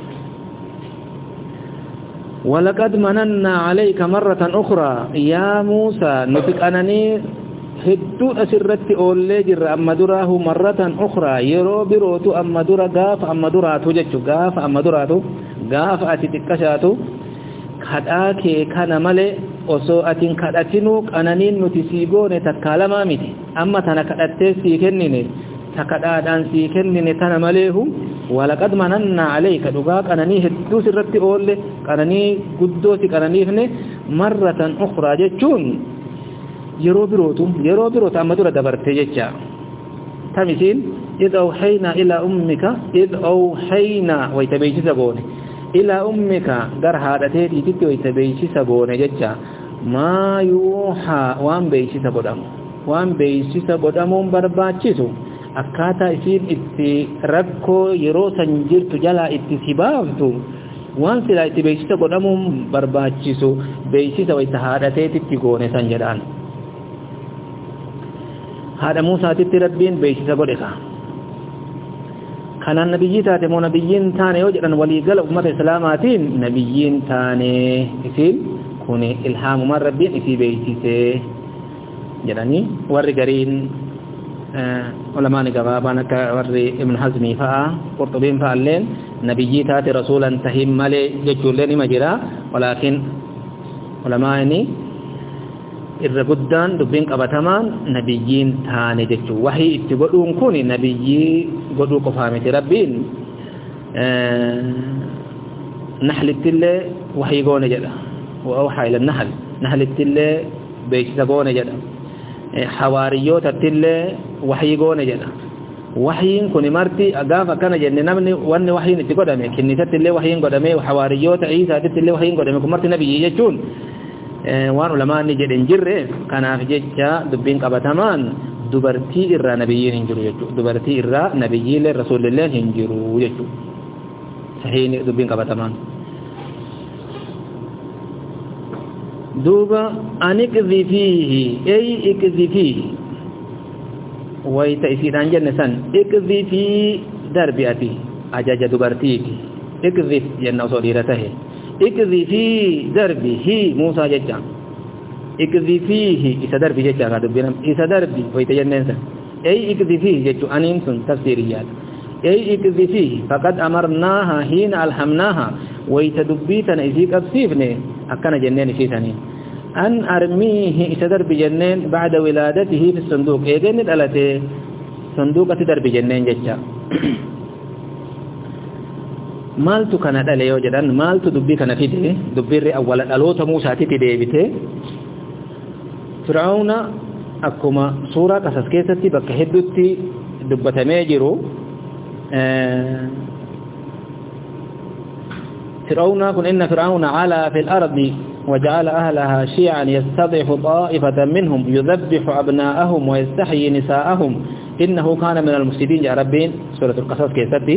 ولقد مننا عليك مرة أخرى يا موسى نفقنني هدو أسرت أولي جر أما دراه مرة أخرى يرو بروتو أما درا غاف أما دراتو جتشو غاف أما دراتو غاف أتتكشاتو كداكي كان ملي osoo atin kadhatinu qananiin nuti sii goone takkalamaa miti amma tana kadhattee sii kennine takadhaadhaan sii kennine tana maleehu walaqad mananna alayka dhugaa qananii hedduu sirratti oolle qananii guddoo si qananiifne marratan ukhraa jechuun yeroo birootu yeroo birootu amma dura dabarte jecha tamisiin id awhayna ila ummika id awhayna waytabeeysa goone ila ummika gar haadhatee tiitti waytabeeysa goone jecha maa yuuha waan beeysa godhamu waan beeysa godhamuun barbaachisu akkaataa isiin itti rakkoo yeroo san jirtu jalaa itti sibaaftu waan silaa itti beeksisa godhamuun barbaachisu beeksisa wayta haadhateetitti goone san jedhaan haadha Muusaatitti rabbiin beeksisa godhe ka kanaan nabiyyii taate moo nabiyyiin taane yoo jedhan waliigala ummata islaamaatiin nabiyyiin taane isiin kuni ilhaamumaan rabbiin isii beeksisee jedhanii warri gariin علماء جوابان كور ابن حزم فا قرطبين فالين نبيي تات رسولا تهم ملي جولين مجرا ولكن علماءني الرجدان دبين قبتمان نبيين تاني جتو وحي اتقولون كوني نبيي قدو قفامة ربين نحل التلة وحي قون جدا وأوحى إلى النحل نحل التلة بيش قون جدا حواريوت التلة وحي قون جدا وحيين كوني مرتي أقافة كان جنة نمني وأن وحيين اتقدمي كنيسة التلة وحيين قدمي وحواريوت عيسى التلة وحيين قدمي كمرتي نبي يجون waan ulamaan ni jedhen jirre kanaaf jecha dubbiin qabatamaan dubartii irraa nabiyyiin hin jiru jechuudha dubartii irraa nabiyyiilee rasuulillee hin jiru jechuudha sahiini dubbiin qabatamaan duuba aniqzi fiihi ay iqzi fiihi wayta isiidhaan jenne san iqzi fi darbi'ati ajaja dubartiiti iqzi jenna osoo dhiira tahe ikzi fi darbihi Musa jecha ikzi fihi isa darbi jecha ka dubbina isa darbi wayta jennensa ay ikzi fihi jechu anin sun tafsiriyat ay ikzi fihi faqad amarnaha hina alhamnaha wayta dubbitana izi qabsifne akkana jennen isitani أن أرميه إتدر بجنين بعد ولادته في الصندوق إيجن الألتي صندوق تدر بجنين ججا مالتو كان دالي يوجدان مالتو دبي كان فيدي دبير أولا ألوت موسى تتدي بيته فرعون أكما سورة قصص كيستي بك هدوتي دبت ميجرو آه فرعون كن إن فرعون علا في الأرض وجعل أهلها شيعا يستضعف طائفة منهم يذبح أبناءهم ويستحيي نساءهم إنه كان من المفسدين يا ربين سورة القصص كيستي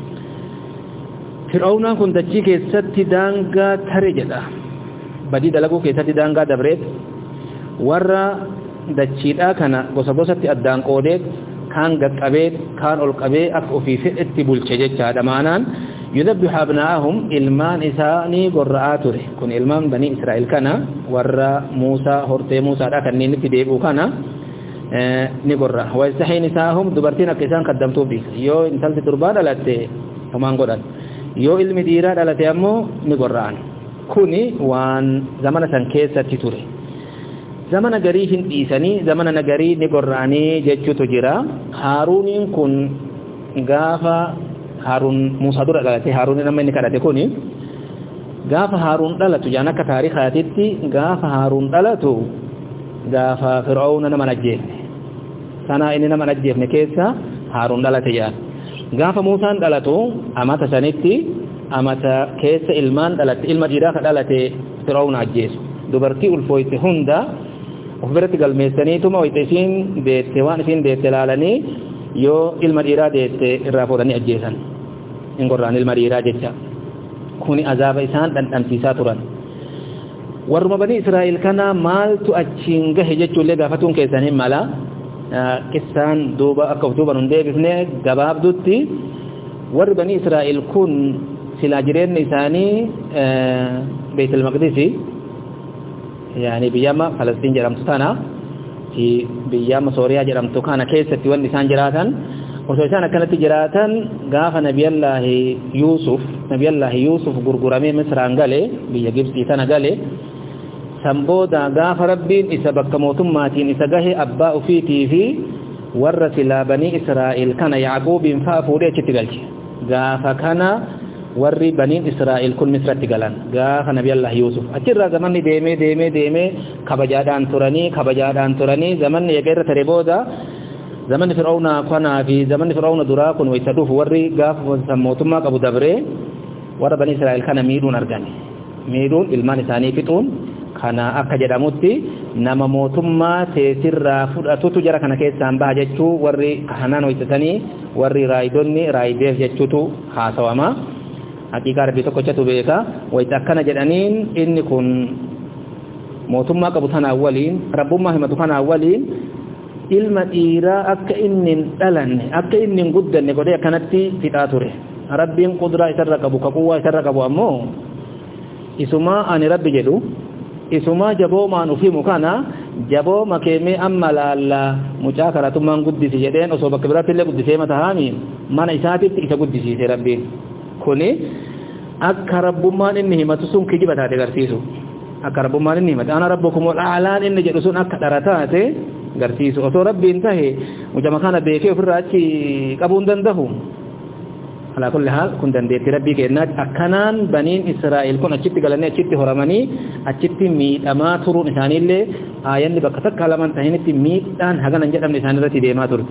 فرعون كن دجي كيستي دانغا ترجدا بدي دلقو كيستي دانغا دبريت ورّا دجيدا كان غوسا غوساتي أدان قوديت كان قبيت كان القبي أكو في فئة بولشجة دمانان يذبح أبناءهم إلمان إساني قرآتره كن إلمان بني إسرائيل كان ورّا موسى هرتي موسى راكن نينتي ديبو كان اه نقرأ ويستحي نساءهم دبرتين كيسان قدمتو بي يو انتلت تربان دلتي كمان قرآن يو علم ديرا دلتي أمو نقرآن كوني وان زمان سنكيسة تتوري زمان غري هنديساني زمان نغري نقرآني جيتشو تجرا هارونين كن غافا هارون موسى دور دلته هارون نما ني كدate كوني غافا هارون دلته جانا كتاريخ هاتيتي غافا هارون دلته غافا فرعون نما نجيه سنا اني نما نجيه نكيسا هارون دلته يا غافا موسى دلته امata saniti amata keessa ilmaan dhalate ilma dhiiraa ka dhalate fir'aun ajjeesu dubartii ulfooyte hunda of biratti galmeessaniituma wayita isiin deette waan isiin deette laalanii yoo ilma dhiiraa deette irraa fuudhanii ajjeesan in gorraan ilma dhiiraa jecha kuni azaaba isaan dhandhamsiisaa turan warruma banii Israa'el kana maaltu achiin gahe jechuullee gaafatuun keessanii mala qissaan duuba akka duuba nun deebifne gabaabdutti warri banii Israa'el kun silaa jireenyi isaanii Beetul Maqdisi yani biyyama Falastiin jedhamtu tana fi biyyama Sooriyaa jedhamtu kana keessatti wanni isaan jiraatan osoo isaan akkanatti jiraatan gaafa nabiyallaahi Yuusuf nabiyallaahi Yuusuf gurguramee Misraan gale biyya Gibsii tana gale sambooda gaafa rabbiin isa bakka mootummaatiin isa gahe abbaa ufiitii fi warra silaa banii Israa'el kana Yaaquubiin faa fuudhee achitti galche gaafa kana warri banii Israa'el kun Misratti galan gaafa nabiyallaahi Yuusuf achirraa zamanni deemee deemee deemee kabajaadhaan turanii kabajaadhaan turanii zamanni eegairra tare booda zamanni Fir'auna kana fi zamanni Fir'auna duraa kun wayta dhufu warri gaafa mootummaa qabu dabree warra banii Israa'el kana miidhuun argan miidhuun ilmaan isaanii fixuun kana akka jedhamutti nama mootummaa teessirraa fudhatutu jara kana keessaan baha jechuu warri kahanaan waytatanii warri raayidonni raayideef jechuutu haasawama haqiiqaa rabbii tokkochatu beeka wayta akkana jedhaniin inni kun mootummaa qabu tanaa waliin rabbummaa himatu kanaa waliin ilma dhiiraa akka inni dhalanne akka inni guddanne godhee akkanatti fixaa ture rabbiin qudraa isarra qabu kaquwwaa isarra qabu ammoo isumaa ani rabbi jedhu isumaa jaboomaan ufimu kana jabooma keemee amma laalla mucaa karatummaan guddisi jedheen osoo bakka biraatti illee guddisee mata haamiin mana isaatitti isa guddisiise rabbiin kuni akka rabbummaan inni himatu sun kijiba taate agarsiisu akka rabbummaan inni himatu ana rabbukumul a'laan inni jedhu sun akka dhara taate agarsiisu osoo rabbiin tahe mucama kana beekee ofirraa achi qabuun dandahu ala kulli haal kun dandeetti rabbii kennaati akkanaan baniin Israa'el kun achitti galanii achitti horamanii achitti miidhamaa turuun isaaniillee aayanni bakka takka lamaan tahinitti miidhaan haganan jedhamne isaanirratti deemaa turte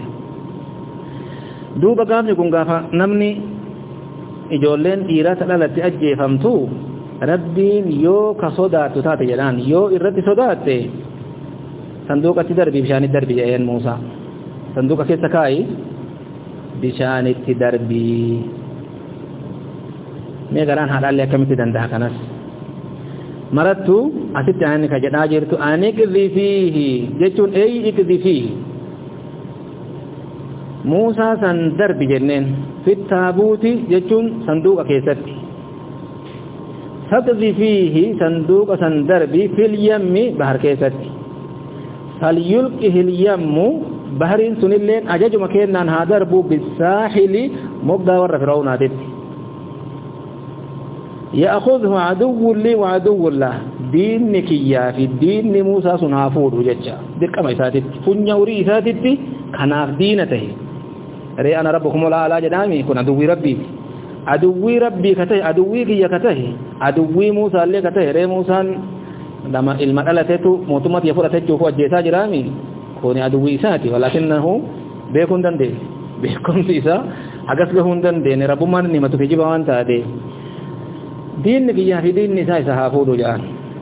duuba gaafni kun gaafa namni ijoolleen dhiiraa dhalatte ajjeefamtu rabbiin yoo ka sodaatu taate jedhaan yoo irratti sodaatte sanduuqatti darbii bishaanitti darbii jedheen Muusaa sanduuqa keessa kaayi bishaanitti darbii mee garaan haadhaallee akkamitti danda'a kanas marattu asitti aanni ka jedhaa jirtu ani qidhifiihi jechuun eeyi iqdhifiihi Muusaa san darbi jenneen fittaabuuti jechuun sanduuqa keessatti faqdhifiihi sanduuqa san darbi fil yammi bahar keessatti falyulqihi al yammu bahariin sunilleen ajajuma kennaan haa darbu bisaahili moggaa warra Fir'aawnaatitti ya'khudhu aduwwun li wa aduwwun lah diinni kiyyaa fi diinni Muusaa sun haa fuudhu jecha dirqama isaatitti funya urii isaatitti kanaaf diina ta'e ree ana rabbukum alaa jedhaami kun aduwwii rabbiiti aduwwii rabbii ka ta'e aduwwii kiyya ka ta'e aduwwii Muusaa illee ka ta'e ree Muusaan lama ilma dhalatetu mootummaatti fudhatechuuf ajjeesaa jiraami kun aduwwii isaati walakinahu beekuu hin dandeenye beekumsi isaa agas gahuu hin dandeenye rabbummaan ni matu kijiba waan taate diinni kiyyaa fi diinni isaa isa haa fuudhu jedhan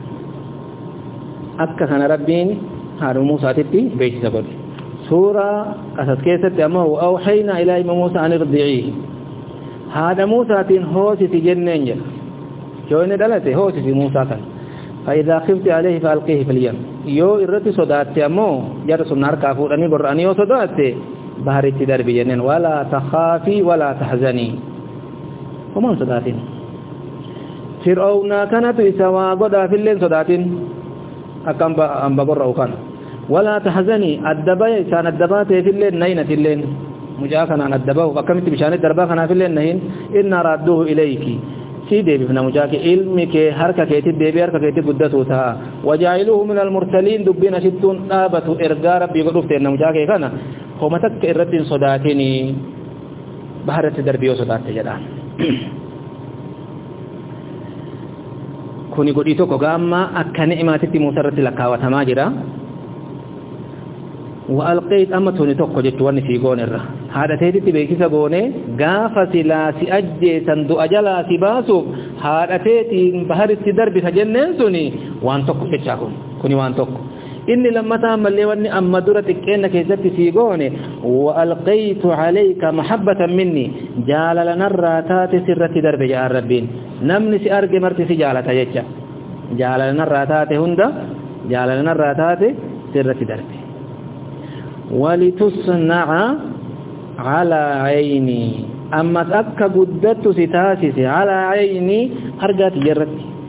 akka kana rabbiin haadha Muusaatitti beeksisa godhe suuraa asas keessatti ammoo awhaynaa ilaa ilma Muusaa an irdi'iihi haadha Muusaatiin hoosisi jenneen jedha yoo inni dhalate hoosisi Muusaa kan فإذا خفت عليه فألقيه في اليم يو إرتي صداتي أمو جرس النار كافورني براني يو صداتي بحر التدرب جنين ولا تخافي ولا تحزني ومن صداتين فرعون كانت إسوا قدا في الليل صداتين أكام ببرعو كان ولا تحزني الدباء كان الدباء في الليل نينة الليل مجاكنا عن الدباء وكمت بشان الدرباء كان في الليل نهين إن ردوه إليك سيدي بفنا مجاك علمك حركة كيتب ديبي حركة كيتب قدتوتها وجعلوه من المرسلين دبنا ستون آبة إرقاء ربي قدوفت إن مجاك كان هو متك إرد صداتني بحرة دربي وصدات جدان كوني قد إتوكو قاما أكا نعماتي موسرة لكاوة ماجرة وألقيت أمتوني توقو جتواني في قون الرّ هذا تهدي بيكيسا قوني غافة لا سأجي سندو أجلا سباسو هذا تهدي بحر السدر بسجنين سوني وان توقو تشاكم كوني وان توقو إني لما تعمل لي واني أما دورتك إنك يزبت في قوني وألقيت عليك محبة مني جال لنا الراتات سرة درب يا ربين نمني سأرق مرتي سجالة يجا جال لنا الراتات هندا جال لنا الراتات سرة درب ولتصنع على عيني أما أكا قدت ستاسس على عيني أرجات جرت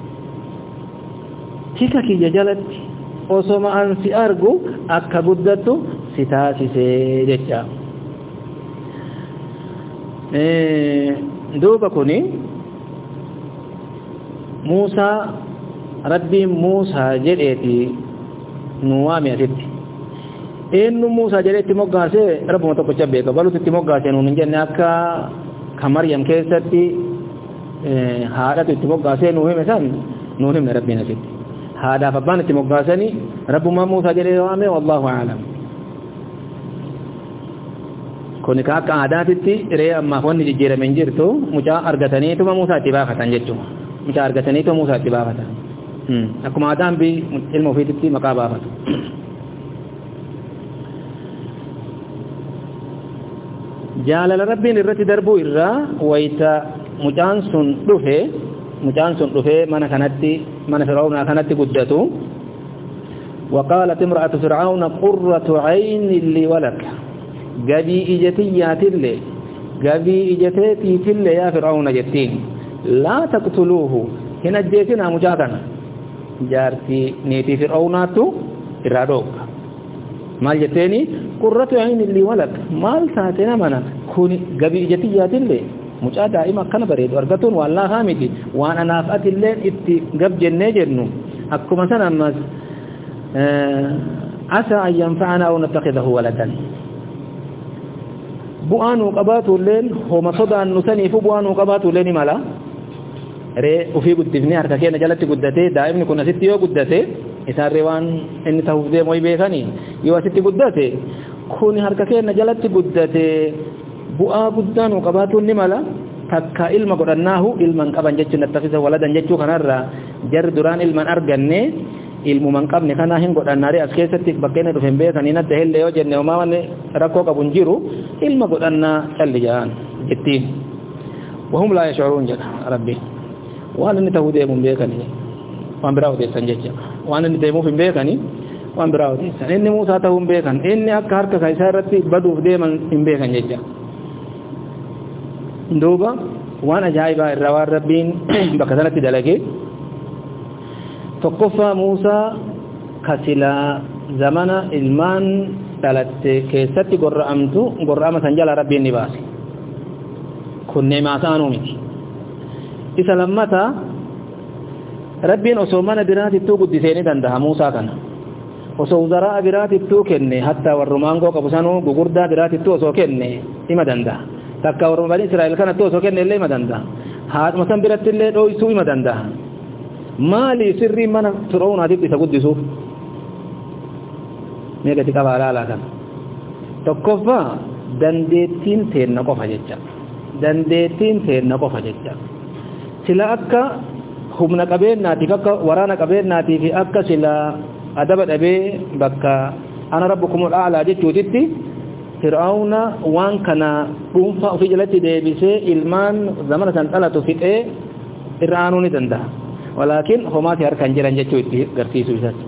تككي ججلت وصما أنسي أرجو أكا قدت ستاسس ججا دوبا كوني موسى ربي موسى جريتي نوامي أتتي eennu Muusaa jedhetti moggaase rabbuma tokkocha beeka balutti itti moggaase nuun hin jenne akka kan Maryam keessatti haadhatu itti moggaase nuu hime san nuun himne rabbiin asitti haadhaaf abbaan itti moggaasanii rabbuma Muusaa jedhee waame wallahu a'lam kun ka akka aadaatitti ree ammaaf wanni jijjiirame hin jirtu mucaa argataniituma Muusaa itti baafatan jechuudha mucaa argataniituma Muusaa itti baafatan akkuma aadaan bi ilma ofiititti maqaa baafatu jaalala rabbiin irratti darbuu irraa wayita mucaan sun dhufe mucaan sun dhufe mana kanatti mana Fir'auna kanatti guddatu وقالت امرأة فرعون قرة عين لي ولك قبي إجتيات اللي قبي إجتيتي اللي يا فرعون جتين لا تقتلوه هنا جيتنا مجادنا جارتي نيتي فرعوناتو إرادوك مال جتيني قرة عين لي ولك مال ساتنا منا كوني قبي إجتيات اللي مجاد دائما كان بريد ورقتون والله خامتي وانا نافأت اللين اتي قب جنة جنو أكو مثلا مس عسى أن ينفعنا أو نتخذه ولدا بؤان وقبات اللين هما صدى النساني فبؤان وقبات اللين مالا ري وفي قدفني حركة كينا جلت قدته دائما كنا ستي يو قدته إسان روان إني تهوفده موي بيخاني يو ستي قدته كوني حركة كينا جلت قدته بؤا قدان وقبات اللين مالا تكا علم قرناه علما قبان جتش نتخذه ولدا جتشو خنر جر دران علما أرغنه ilmu man qabne kana hin godhannaare as keessatti bakkeena dhufen beekanii nadda helle yoo jenne homaa wanni rakkoo qabun jiru ilma godhannaa calli jaan jettiin wahum laa yashcuruun jedha rabbi waan inni ta'uu deemuun beekanii waan biraa odeessan jecha waan inni deemuuf hin beekanii waan biraa odeessan inni Muusaa ta'uu hin beekan inni akka harka isaa irratti baduuf deeman hin beekan jecha duuba waan ajaa'ibaa irraa waan rabbiin bakka sanatti dalagee تقفى موسى كسلا زمن ilmaan dhalatte keessatti gorra'amtu gorra'ama san jala rabbiin ni baase kunne maasaanuu miti isa lammata rabbiin osoo mana biraatittuu guddisee ni danda'a Muusaa kana osoo uzaraa biraatittuu kenne hatta warrumaangoo qabu sanuu gugurdaa biraatittuu osoo kenne ima danda'a takka warruma bani Israa'el kanatti osoo kenne illee ima danda'a haadhuma san biratti illee dhooysuu ima danda'a maali sirrii mana Fir'aawnatiif isa guddisuuf meeqati qabaa laalaa kana tokkoffaa dandeettiin teenna qofa jecha dandeettiin teenna qofa jecha sila akka humna qabeennaatiif akka waraana qabeennaatiif akka sila adaba dhabee bakka ana rabbukumul a'laa jechuutitti Fir'aawna waan kana dhuunfaa ofii jalatti deebisee ilmaan zamana san dhalatu fixee irra aanuu ni danda'a walaakin homaati harkaan jiran jechuu itti garsiisu isas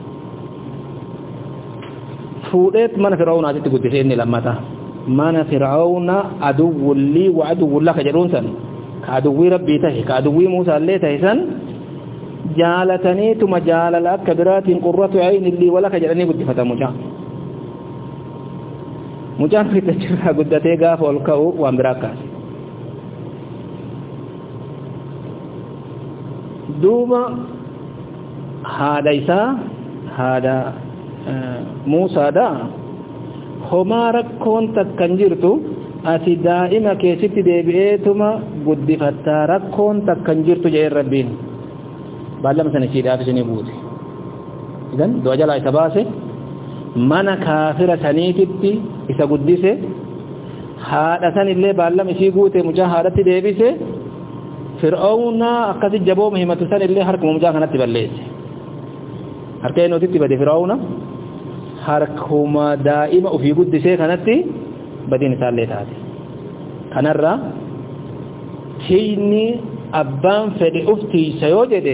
fuudheet mana Fir'aawnaatitti guddisee inni lammata mana Fir'aawna aduwwun lii wa aduwwun laka jedhuun san ka aduwwii rabbii tahe ka aduwwii Muusaa illee tahe san jaalataniituma jaalala akka biraatiin qurratu ayni lii walaka jedhanii guddifata mucaa mucaan fitachirraa guddatee gaafa ol ka'u waan biraa akkaasi duuba haadha isaa haadha Muusaadha homaa rakkoon takkan jirtu ati daa'ima keessatti deebi'eetuma guddifattaa rakkoon takkan jirtu jedhee rabbiin baallama sana ishiidhaaf isinii buute idan du'a jalaa isa baase mana kaafira saniititti isa guddise haadha san illee baallama ishii guute mucaa haadhatti deebise Fir'aawna akkasi jabooma himatu san illee harkuma mucaa kanatti balleesse harka eenyuutitti bade Fir'aawna harkuma daa'ima ofii guddisee kanatti badiin isaallee taate kanarra hiikni abbaan fedhe uftiisa yoo jedhe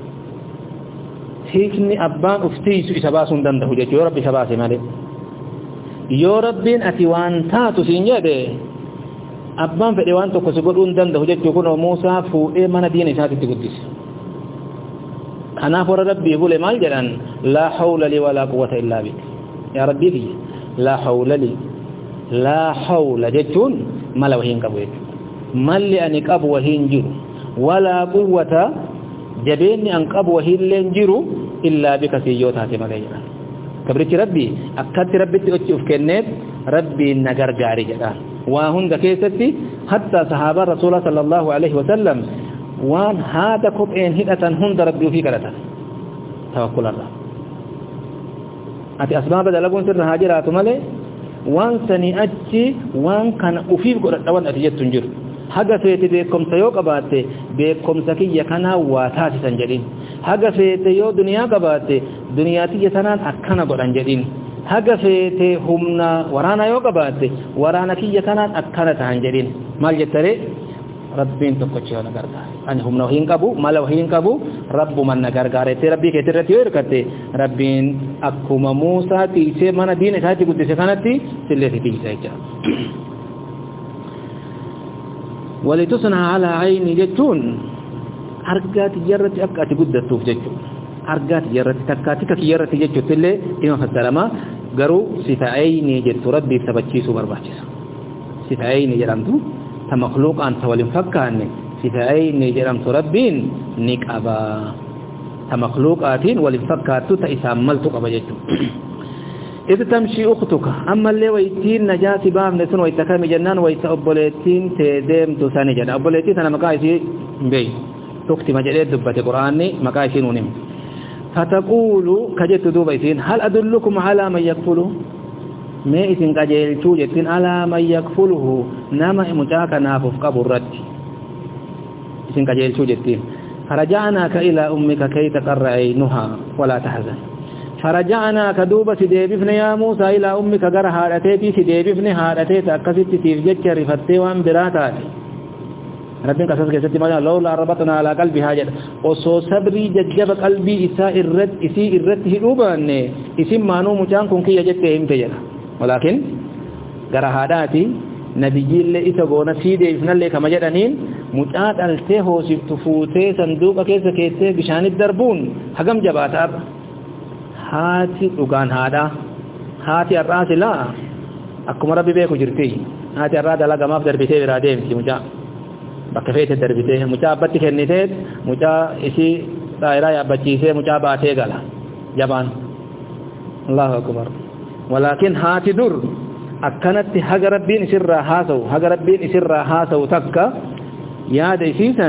hiikni abbaan uftiisu isa baasuu hin danda'u jechuudha yoo rabbi isa baase malee yoo rabbiin ati waan taatu siin jedhe abbaan fedhe waan tokko si godhuu hin danda'u jechuudha kun Muusaa fuudhee mana diina isaatitti guddise kanaaf warra rabbii bule maal jedhan laa hawla lii walaa quwwata illaa bik yaa rabbii fi laa hawla lii laa hawla jechuun mala wahiin qabu jechuudha malli ani qabu wahiin jiru walaa quwwata jabeenni an qabu wahiilleen jiru illaa bika siyyoo taate malee jedhan kabrichi rabbii akkatti rabbitti ochi uf kenneef rabbiin na gargaari jedhaan waa hunda keessatti hatta sahaabaan rasuula sallallahu alaihi wasallam waan haada kopheen hidhatan hunda rabbii ofii kadhatan tawakkularra ati asbaaba dalaguun sirra haa jiraatu malee waan sanii achi waan kana ufiif godhadhawan ati jettu hin jiru haga feete beekumsa yoo qabaatte beekumsa kiyya kanaa waa taasisan jedhin haga feete yoo duniyaa qabaatte duniyaa tiyya sanaan akkana godhan jedhin haga feete humna waraana yoo qabaatte waraana kiyya kanaan akkana tahan jedhin maal jettare rabbiin tokkochi yoo na gargaare ani humna wahiin qabu mala wahiin qabu rabbuman na gargaaretti rabbii keetti irratti yoo hirkatte rabbiin akkuma Muusaa tiisee mana diina isaatti guddise kanatti sillee si tiisa jecha walitusna ala ayni jechuun argaati jarratti akka ati guddattuuf jechuudha argaati jarratti takkaati ka kiyyarratti jechuutti illee ima fassarama garuu sifa ayni jettu rabbiif taphachiisuu barbaachisa sifa ayni jedhamtu ta makhluuqaan ta waliin fakkaanne sifa ayni jedhamtu rabbiin ni qaba ta makhluuqaatiin waliin fakkaattu ta isaan maltu qaba jechuudha إذ تمشي أختك أما اللي ويتين نجاتي بام نسون ويتكامي جنان ويتأبوليتين تديم تساني جنان أبوليتين أنا مكايسي بي تكتي مجالات دبة قرآني مكايسين ونم فتقول كجت دوبيتين هل أدلكم على من يكفله ما إذن كجيل توجتين على من يكفله نما مجاك نافف قبر رد إذن كجيل توجتين فرجعناك إلى أمك كي تقر عينها ولا تحزن فرجعنا كدوبة سديبفن يا موسى إلى أمك قر هارتيتي سديبفن هارتيت أكست تيفجج رفتي وان براتات ربنا قصص كيستي مجال لولا ربطنا على قلبي حاجة وصو صبري ججب قلبي إساء الرد إسي الرد هدوبان إسي مانو مجان كن كي يجتهم تجرى ولكن قر هارتي نبي اللي إساقونا سيديبفن اللي كما جدنين مجاد التهو سفتفوتي صندوق كيسا كيسا بشان الدربون حقم جباتاب haati dhugaan haadha haati har'aa silaa akkuma rabbi beeku jirti haati har'aa dalagamaaf darbitee biraa deemti mucaa bakka feete darbitee mucaa abbatti kennitee mucaa isii دائرة يابتشيسي مجاباتي قال جبان الله أكبر ولكن هاتي در أكنت حق ربين سر هاسو حق ربين سر هاسو تكا يا ديسيسا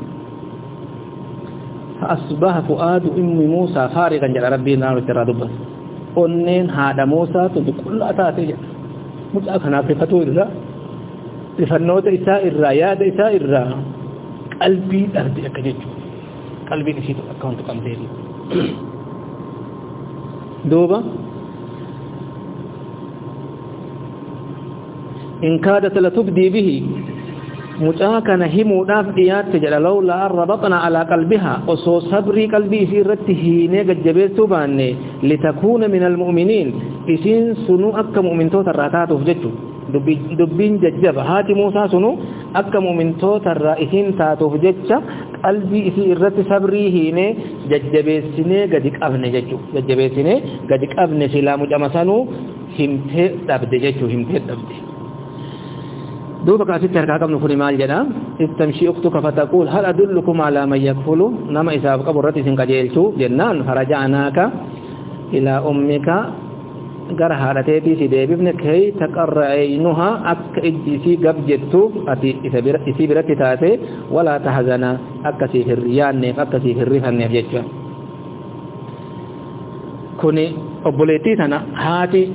أصبح فؤاد أم موسى فارغا جل ربنا وترادبا onneen haadha Muusaa tu qullaa taatee jira mucaa kanaaf rifatuu irraa rifannoota isaa irraa yaada isaa irraa qalbii dhabde akka jechuudha qalbiin isii akka wantu qabdee duuba in kaadat latubdii bihi mucaa kana himuudhaaf dhiyaatte jedha lawlaa an rabatna alaa qalbihaa osoo sabrii qalbii isii irratti hiinee gajjabeessuu baanne litakuuna min almu'miniin isiin sunu akka mu'mintoota irraa taatuuf jechu dubbiin jajjaba haati Muusaa sunu akka mu'mintoota irraa isiin taatuuf jecha qalbii isii irratti sabrii hiinee jajjabeessinee gadi qabne jechu jajjabeessinee gadi qabne silaa mucama sanuu himtee dhabde jechu himtee dhabde دوبك أسيت هركا قبل كل مال جنا استمشي أختك فتقول هل أدلكم على من يكفل نما إذا قبرت سنكجيلتو جنان فرجعناك إلى أمك قرهارتي في ديب ابنك هي تقر عينها أك إجسي قبجتو أتي إسي برت تاتي ولا تحزن أكسي في الريان نيف أكسي في الريفان نيف جتو كوني أبوليتي تنا هاتي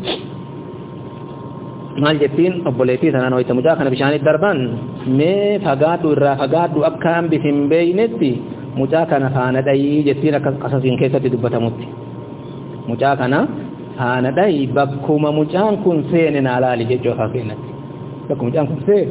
maal jettiin obboleettii sanaan wayta mucaa kana bishaanitti darban mee fagaadhu irraa fagaadhu akka hambis hin beeynetti mucaa kana faana dhayii jettiin akka qasasiin keessatti dubbatamutti mucaa kana faana dhayii bakkuma mucaan kun seene naa laali jechuu afaan keenyatti bakkuma mucaan kun seene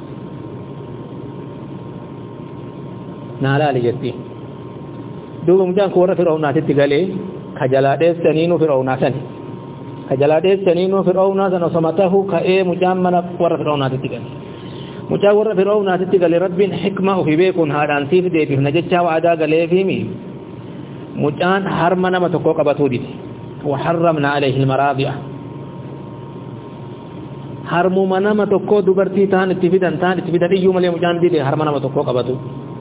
naa laali jettiin duuba mucaan kun warra fir'aawnaatitti galee kajalaa dheessaniinuu fir'aawnaa sani kajalade sanino fir'auna san osmatahu ka'e mujammana warra fir'auna titigal mujaa warra fir'auna titigal rabbin hikma fi beekun haadaan siif deebif najecha wa'ada galee fimi mujaan harmana ma tokko qabatu diti wa harramna alayhi almaradi'a harmu manama tokko dubartii taan itti fidan taan itti fidan iyyuu malee mujaan dide harmana ma tokko qabatu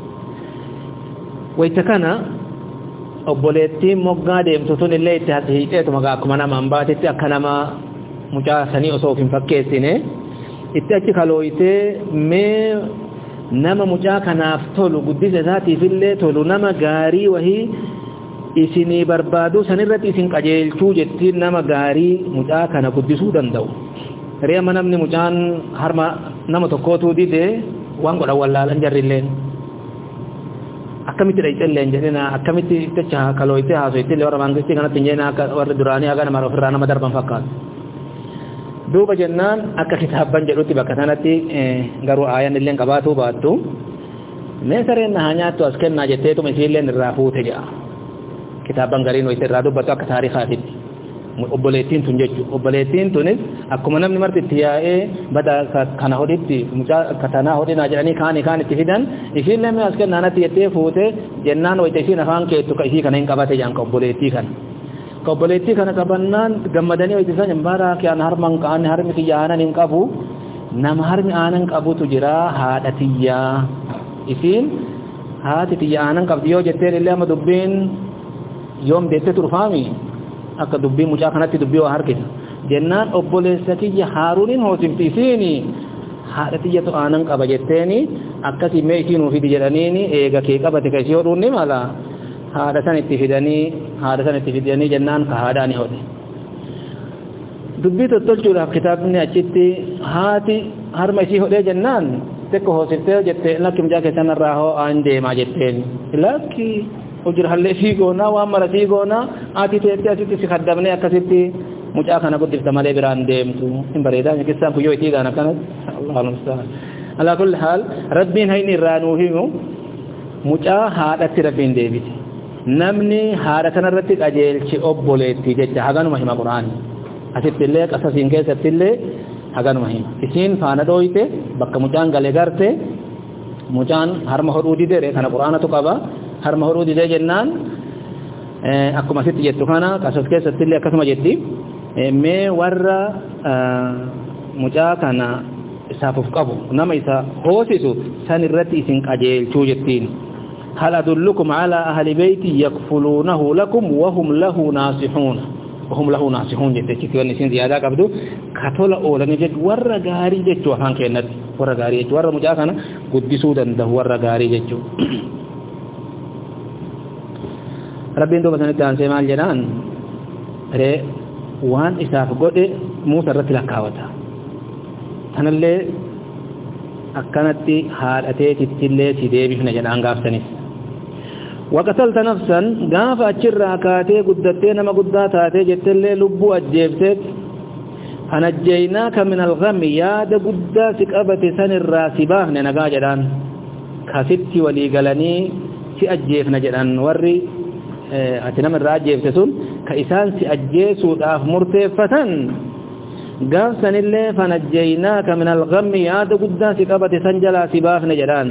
waytakana obboleettiin moggaa deemtu tun illee itti hiixeetu magaa akkuma nama hambaatitti akka nama mucaa sanii osoo hin fakkeessine itti achi kalooyitee mee nama mucaa kanaaf tolu guddisa isaatiif illee tolu nama gaarii wahii isinii barbaadu sanirratti isin qajeelchuu jettiin nama gaarii mucaa kana guddisuu danda'u reema namni mucaan harma nama tokkootuu dide waan godhan wallaalan jarrilleen akkamitti dhayxelleen jedhina akkamitti ittacha kalooyte haasoyte le warra mangisti kanatti injeena akka warra duraanii aga nama ofirraa nama darban fakkaatu duuba jennaan akka kitaabban jedhutti bakka sanatti garuu aayan illeen qabaatuu baattu mee sareen na hanyaattu as kennaa jetteetuma isiilleen irraa fuute jedha kitaabban gariin wayte irraa dubbatu akka taariikaatitti obboleettiin tun jechu obboleettiin tunis akkuma namni marti itti yaa'ee bada kana hoditti mucaa katanaa hodinaa jedhanii kaanii kaan itti fidan isiin lamee as kennaanatti jettee fuute jennaan wayta isiin afaan keettu ka isii kana hin qabate jedhan ka obboleettii kana ka obboleettii kana qabannaan gammadanii wayta isaan jambaaraa kiyaan harman qaanni harmi kiyya aanan hin qabu nama harmi aanan qabutu jira haadha tiyyaa isiin haati tiyya aanan qabdi yoo jetteen illee ama dubbiin yoom deette turfaami akka dubbii mucaa kanatti dubbii waa harkisa jennaan obboleessa kiyya haaruuniin hoosimti isiini haadha tiyyatu aanan qaba jetteeni akkasii mee isiin ufidi jedhaniini eega kee qabate ka isii hodhuun ni mala haadha san itti fidanii haadha san itti fidanii jennaan ka haadhaa ni hodhe dubbii tottolchuudhaaf kitaabni achitti haati harma isii hodhee jennaan tekko hoosiftee jette lakki mucaa keessan irraa hoo aan deemaa jetteen lakki ujur halle fi goona waan mara fi goona ati teetti asitti si kaddamne akkasitti mucaa kana guddifta malee biraan deemtu hin bareedaa kisaan kuyyoo itti gaana kana Allahu musta'an ala kulli hal rabbiin hayni irraanuu himu mucaa haadhatti rabbiin deebiti namni haadha kanarratti qajeelchi obboleetti jecha haganuma hima quraani asitti illee qasasiin keessatti illee haganuma hima isiin faana dhooyte bakka mucaan galee garte mucaan harma hodhuu didere kana quraanatu qaba harma hodhuu didee jennaan akkuma sitti jettu kana qasas keessatti illee akkasuma jetti mee warra mucaa kana isaaf of qabu nama isa hoosisu san irratti isin qajeelchuu jettiin هل أدلكم على أهل بيت يكفلونه لكم وهم له ناصحون وهم له ناصحون جدتي كيوني سين زيادة قبدو كتولا أولا نجد ورى غاري جدتو أفان كينات ورى غاري جدتو ورى مجاكنا قدسو دنده ورى غاري جدتو ربي اندو بسنة تانسي مال جنان ري وان إساف قد موسى رتي لكاوتا تنالي أكانتي حالتي تتلي تديبي فينا جنان غافتنس وقتلت نفسا غاف أجرها كاتي قدتين ما قداتاتي جتلي لبو أجيبتت فنجيناك من الغم ياد قداتك أبت سن الراسباه ننقا جدان كفتي ولي قلني في أجيفنا جدان وري أتنام الراجيب تسون كإسان سأجيسو داف مرتفة قال سنلي فنجيناك من الغم ياد قداتك أبت سنجلا سباف نجدان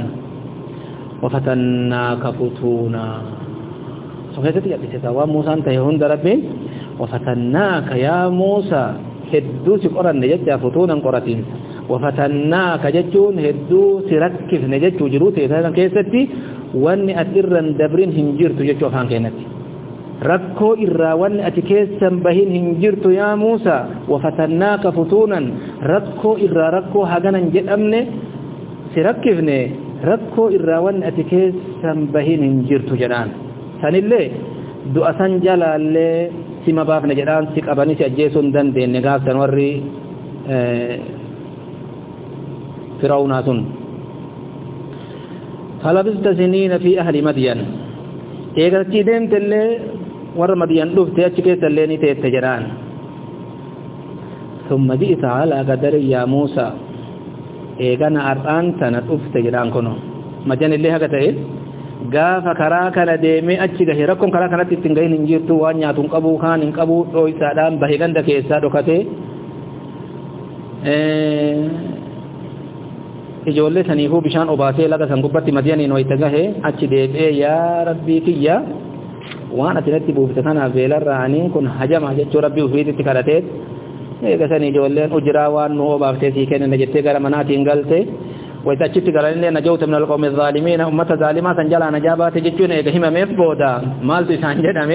وفتناك فتونا سوف يتسوى موسى أنت يهون دربين وفتناك يا موسى هدو سقرا نجد فتونا قرتين وفتناك ججون هدو سركف نجد جروتي هذا كيستي واني أترن دبرين هنجرت ججو فان كينتي ركو إرا واني أتكيسا بهين هنجرت يا موسى وفتناك فتونا ركو إرا ركو هغانا جد أمني سركفني ركو إرا واني أتكيسا بهين هنجرت جنان سنلي دو أسان جالا اللي سيما بافن جدان سيك أباني سيأجيسون دن دين نقاف سنوري اه فرعوناتون فلبست سنين في أهل مدين إيغرتي دين تلي ور مدين لفت يأتكي سليني تيتجران ثم جئت على قدر يا موسى إيغانا أرآن تنت أفتجران كنو مجان اللي هكذا إيه gaafa karaa kana deemee achi gahe rakkoon karaa kanatti ittiin gahin hin jirtu waan nyaatu hin qabu kaan hin qabu dhooysaadhaan bahee ganda keessaa dhokatee ijoollee saniifuu bishaan obaasee laga san gubbatti madiyaniin wayita gahe achi deebi'ee yaa rabbii kiyya waan ati natti buufte kanaaf beelarraaniin kun hajama jechuu rabbii ufiititti kadhatee eega san ijoolleen ujiraa waan nu obaaftee sii kennina jettee gara manaatiin galte ويتأكد قالين لي نجوت من القوم الظالمين أمة ظالمة سنجلا نجابات جتون إذا هم مفبودا مالتي سانجد أمي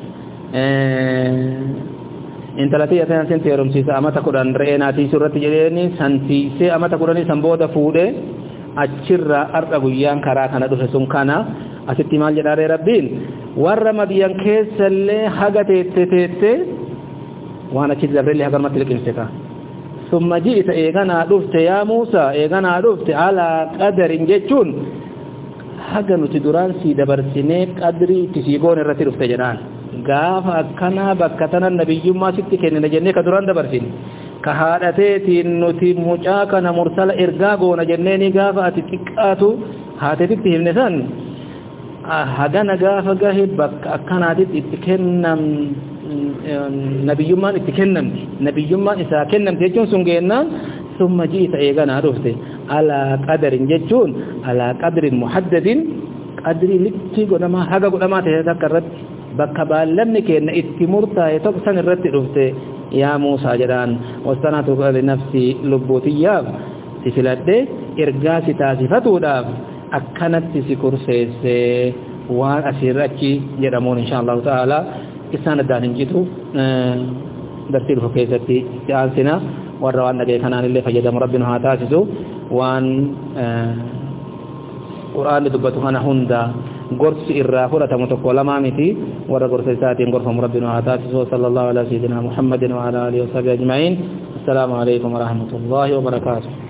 إن ثلاثة أثناء سنتي رمسيس أما تقولن رأينا في سورة جليني سنتي أما تقولني سنبودا فوده أشر أرقيان كراكنا دوه سنكنا أستمال جدار ربين ورمضيان كيس اللي حاجة تتت وانا كذا بريلي هذا ما تلك إنسكا ثم جئت إيغانا دفت يا موسى إيغانا دفت على قدر جتون حقا نتدران سي دبرسيني قدري تسيقون الرتي دفت جنان غاف أكنا بكتنا النبي ما ستي كنين جنة كدران دبرسين كهادتي نتي مجاكنا مرسل إرقاقو نجنيني غاف أتتكاتو هاتتك همنسان حقا غاف غاهب بك أكنا تتكنم نبيumaan itti kennamti nabiyummaan isaa kennamti jechuun sun geennaan ثم جئت ايغانا رفته على قدر jechuun على قدر محدد قدر litti godhama haga godhama ta'e takkarratti bakka baallamni kenna itti murtaa'e tokko san irratti dhufte yaa Muusaa jedhaan wasanatu li nafsi lubbutiyyaaf sifiladde ergaa si taasifatuudhaaf akkanatti si kurseesse waan asirratti jedhamuun insha Allah ta'ala إسان الدانين جيتو درسيل فكيستي جانسنا والروان نجي كنان اللي فجدم ربنا هاتاسسو وان قرآن دبتوهانا هندا قرص إرافورة متقوى لمامتي ورى قرص ساتين قرصهم ربنا هاتاسسو صلى الله على سيدنا محمد وعلى آله وصحبه أجمعين السلام عليكم ورحمة الله وبركاته